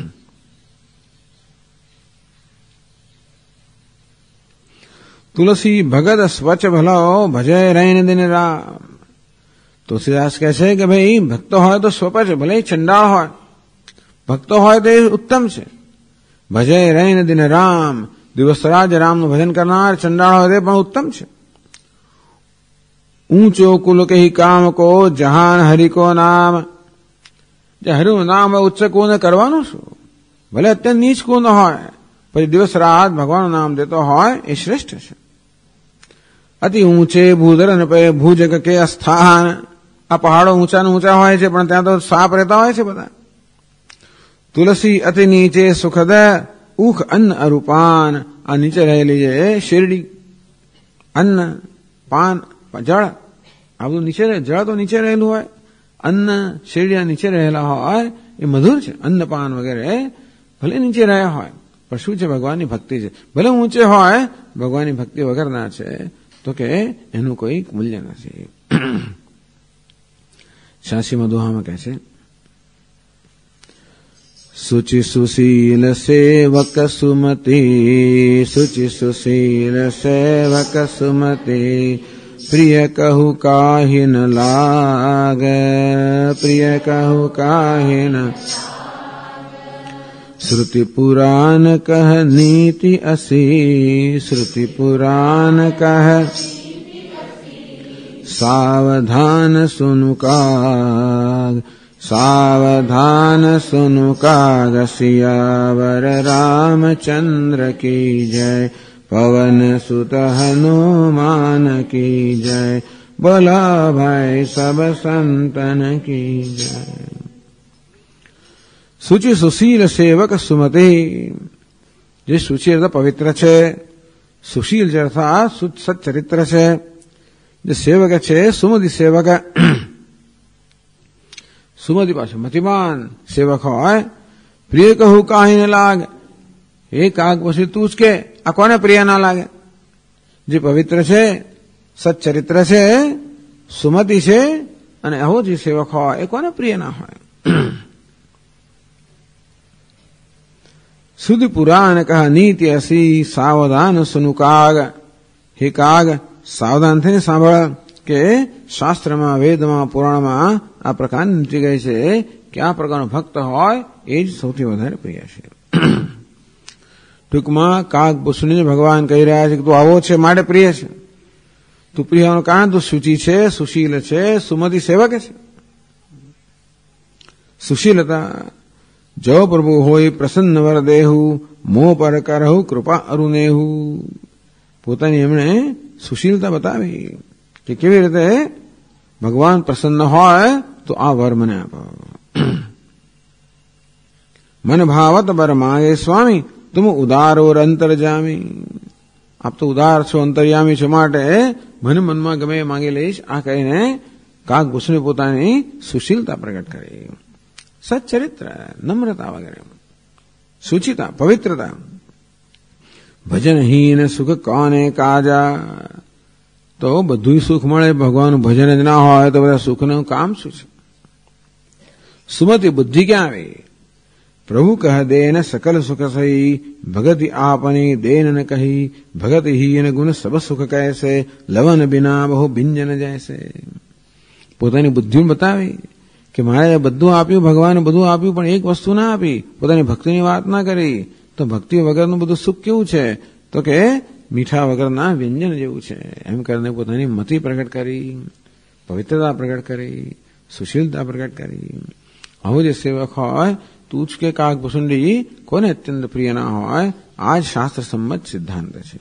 તુલસી ભગત સ્વચ્છ ભલો ભજે રૈન દિન રામ. તુલસીદાસ કહે છે કે ભાઈ ભક્તો હોય તો સ્વચ્છ, ભલે ચંડાળ હોય, ભક્તો હોય તો એ ઉત્તમ છે. ભજે રૈન દિન રામ, દિવસ રાજ રામનું ભજન કરનાર ચંડાળ હોય તે પણ ઉત્તમ છે. ઊંચો કુલ કહી કામ કો જહાન હરિ કો નામ. જે હરિનું નામ ઉચ્ચ કુને કરવાનું શું? ભલે અત્યંત નીચ કુન હોય પછી દિવસ રાત ભગવાનનું નામ દેતો હોય એ શ્રેષ્ઠ છે. અતિ ઊંચે ભૂધરન પે ભૂજગ કે સ્થાન. આ પહાડો ઊંચા ઊંચા હોય છે પણ ત્યાં તો સાપ રહેતા હોય છે બધા. તુલસી અતિ નીચે સુખદ ઉખ અન્ન અરૂપાન. આ નીચે રહેલી છે શેરડી, અન્ન, પાન, જળ. આ બધું નીચે જળ તો નીચે રહેલું હોય. અન્ન, શેરડિયા નીચે રહેલા હોય એ મધુર છે. અન્ન, પાન વગેરે ભલે નીચે રહ્યા હોય પણ શું છે? ભગવાનની ભક્તિ છે. ભલે ઊંચે હોય ભગવાનની ભક્તિ વગરના છે તો કે એનું કોઈ મૂલ્ય નથી. શાસી મધુહામાં કહે છે સુચિ સુશીલ સેવક સુમતી. સુચિ સુશીલ સેવક સુમતી. પ્રિય કહું કાહિ ન લાગ. પ્રિય કહું કાહિ ન. श्रुति पुराण कह नीति असी. श्रुति पुराण कह सावधान सुनु काग. सावधान सुनु काग. सियावर रामचंद्र की जय. पवन सुत हनुमान की जय. बोला भाई सब संतन की जय. સુચિ સુશીલ સેવક સુમતી. જે સુચિ અર્થ પવિત્ર છે, સુશીલ જે અર્થાત સચ્ચરિત્ર છે. જે સેવક છે સુમતિ સેવક. સુમતિ પાછું મતિમાન સેવક હોય. પ્રિય કહું કાહિ ન લાગ. એ કાગ પછી તું જ કે આ કોને પ્રિય ના લાગે? જે પવિત્ર છે, સચ્ચરિત્ર છે, સુમતિ છે અને આવો જે સેવક હોય એ કોને પ્રિય ના હોય? સુધ પુરાણ કહા નીતિ અસી. સાવધાન સુનુ કાગ. હે કાગ, સાવધાન થઈને સાંભળ કે શાસ્ત્રમાં, વેદમાં, પુરાણમાં આ પ્રકારની નીતિ ગઈ છે કે આ પ્રકારનો ભક્ત હોય એ જ સૌથી વધારે પ્રિય છે. ટૂંકમાં કાગ પૂછીને ભગવાન કહી રહ્યા છે કે તું આવો છે માટે પ્રિય છે. તું પ્રિય હોવાનું કારણ તું શુચિ છે, સુશીલ છે, સુમતિ સેવક છે. સુશીલતા જો પ્રભુ હોય પ્રસન્ન વર દેહુ. મોહ પર કરહુ કૃપા અરુનેહુ. પોતાની એમણે સુશીલતા બતાવી કે કેવી રીતે ભગવાન પ્રસન્ન હોય તો આ વર મને આપો. મન ભાવત બર માંગે સ્વામી. તુમ ઉદાર ઓર અંતરજામી. આપ તો ઉદાર છો, અંતર્યામી છો માટે મને મનમાં ગમે એ માંગી લઈશ. આ કહીને કાગભૂષણે પોતાની સુશીલતા પ્રગટ કરી. સચ્ચરિત્ર, નમ્રતા વગેરે, શુચિતા, પવિત્રતા. ભજનહીન સુખ કોને કાજા. તો બધું સુખ મળે, ભગવાનનું ભજન જ ના હોય તો બધા સુખનું કામ શું છે? સુમતિ બુદ્ધિ ક્યાં આવી? પ્રભુ કહ દેન સકલ સુખ સહી. ભગતિ આપની દેન ન કહી. ભગત હીન ગુણ સબ સુખ કૈસે. લવન બિના બહુ ભિંજન જૈસે. પોતાની બુદ્ધિ બતાવી કે મારે બધું આપ્યું, ભગવાને બધું આપ્યું પણ એક વસ્તુ ના આપી. પોતાની ભક્તિની વાત ના કરી તો ભક્તિ વગરનું બધું સુખ કેવું છે? તો કે મીઠા વગરના વ્યંજન જેવું છે એમ કરીને પોતાની મતિ પ્રગટ કરી, પવિત્રતા પ્રગટ કરી, સુશીલતા પ્રગટ કરી. આવો જે સેવક હોય તુજ કે કાગ ભુસુંડી કોને અત્યંત પ્રિય ના હોય, આ જ શાસ્ત્ર સંમત સિદ્ધાંત છે.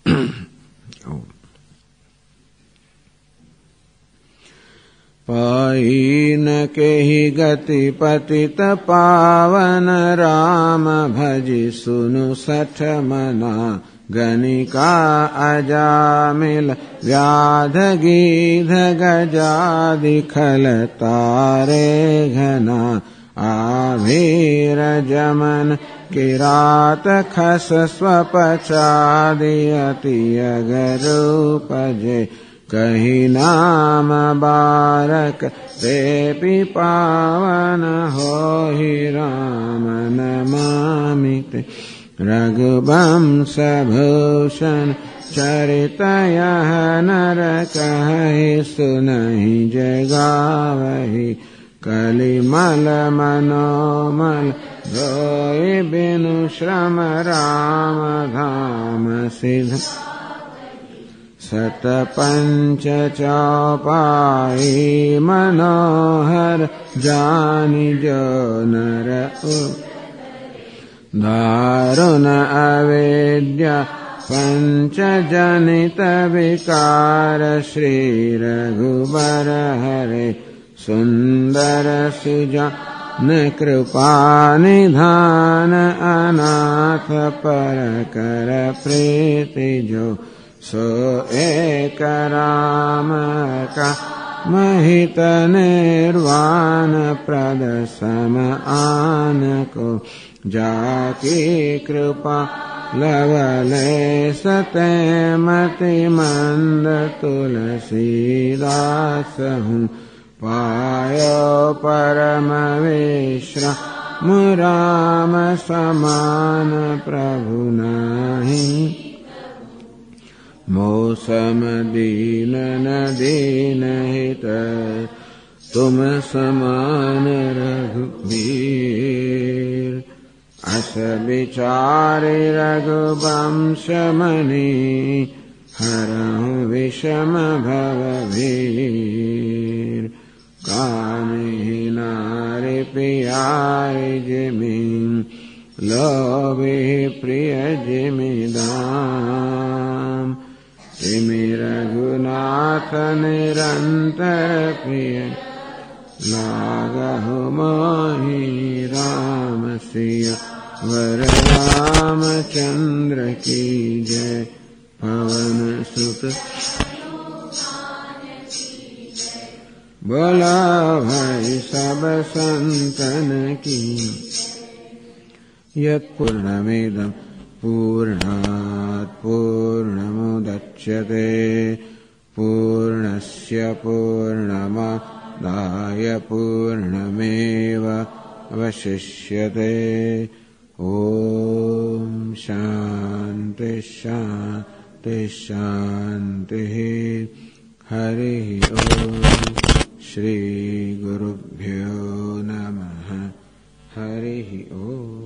પાઈન કેહી ગતિ પતિત પાવન રામ ભજી સુનુ સઠ મના ગનિકા અજામિલ વ્યાધ ગીધ ગજાદિ ખલ તારે ઘના આભીર જમન કિરાત ખસ સ્વપચાદિ અતિ અગરૂપજે કહી નામ બારક તે પાવન હોહિ રામ નમામિ તે રઘુવંશ ભૂષણ ચરિત યહ નર કહી સુનહિ જગાવહિ કલિમલ મનોમલ ધોઈ બિनु શ્રમ રામ ધામ સિદ્ધ સત પંચ ચોપાઈ મનોહર જાની જો નર દારુણ અવેદ્ય પંચ જનિત વિકાર શ્રી રઘુબર હરે સુંદર સુજા ન કૃપા નિધાન અનાથ પર કર પ્રીતિ જો સો એક રામ કા महित निर्वाण प्रद सम आन को जाकी कृपा लवले सते मति मंद तुलसीदास हूँ पायो परम विश्राम राम समान प्रभु नहीं मौसम दीन न दीन हित तुम समान रघुवीर अस विचारि रघुवंश मणि हरहु विषम भवभीर कामिहि नारि प्यारि जिमि लोभि प्रिय जिमि दाम तिमि रघुनाथ निरंतर प्रिय लागहु मोहि राम सिया वर रामचंद्र की जय पवन सुत बोला भाई सब संतन की यत्पूर्णमिदं पूर्णात् पूर्णमुदच्यते पूर्णस्य पूर्णमादाय पूर्णमेव अवशिष्यते ॐ शान्ति शान्ति शान्तिः हरिः ॐ श्री गुरुभ्यो नमः हरिः ॐ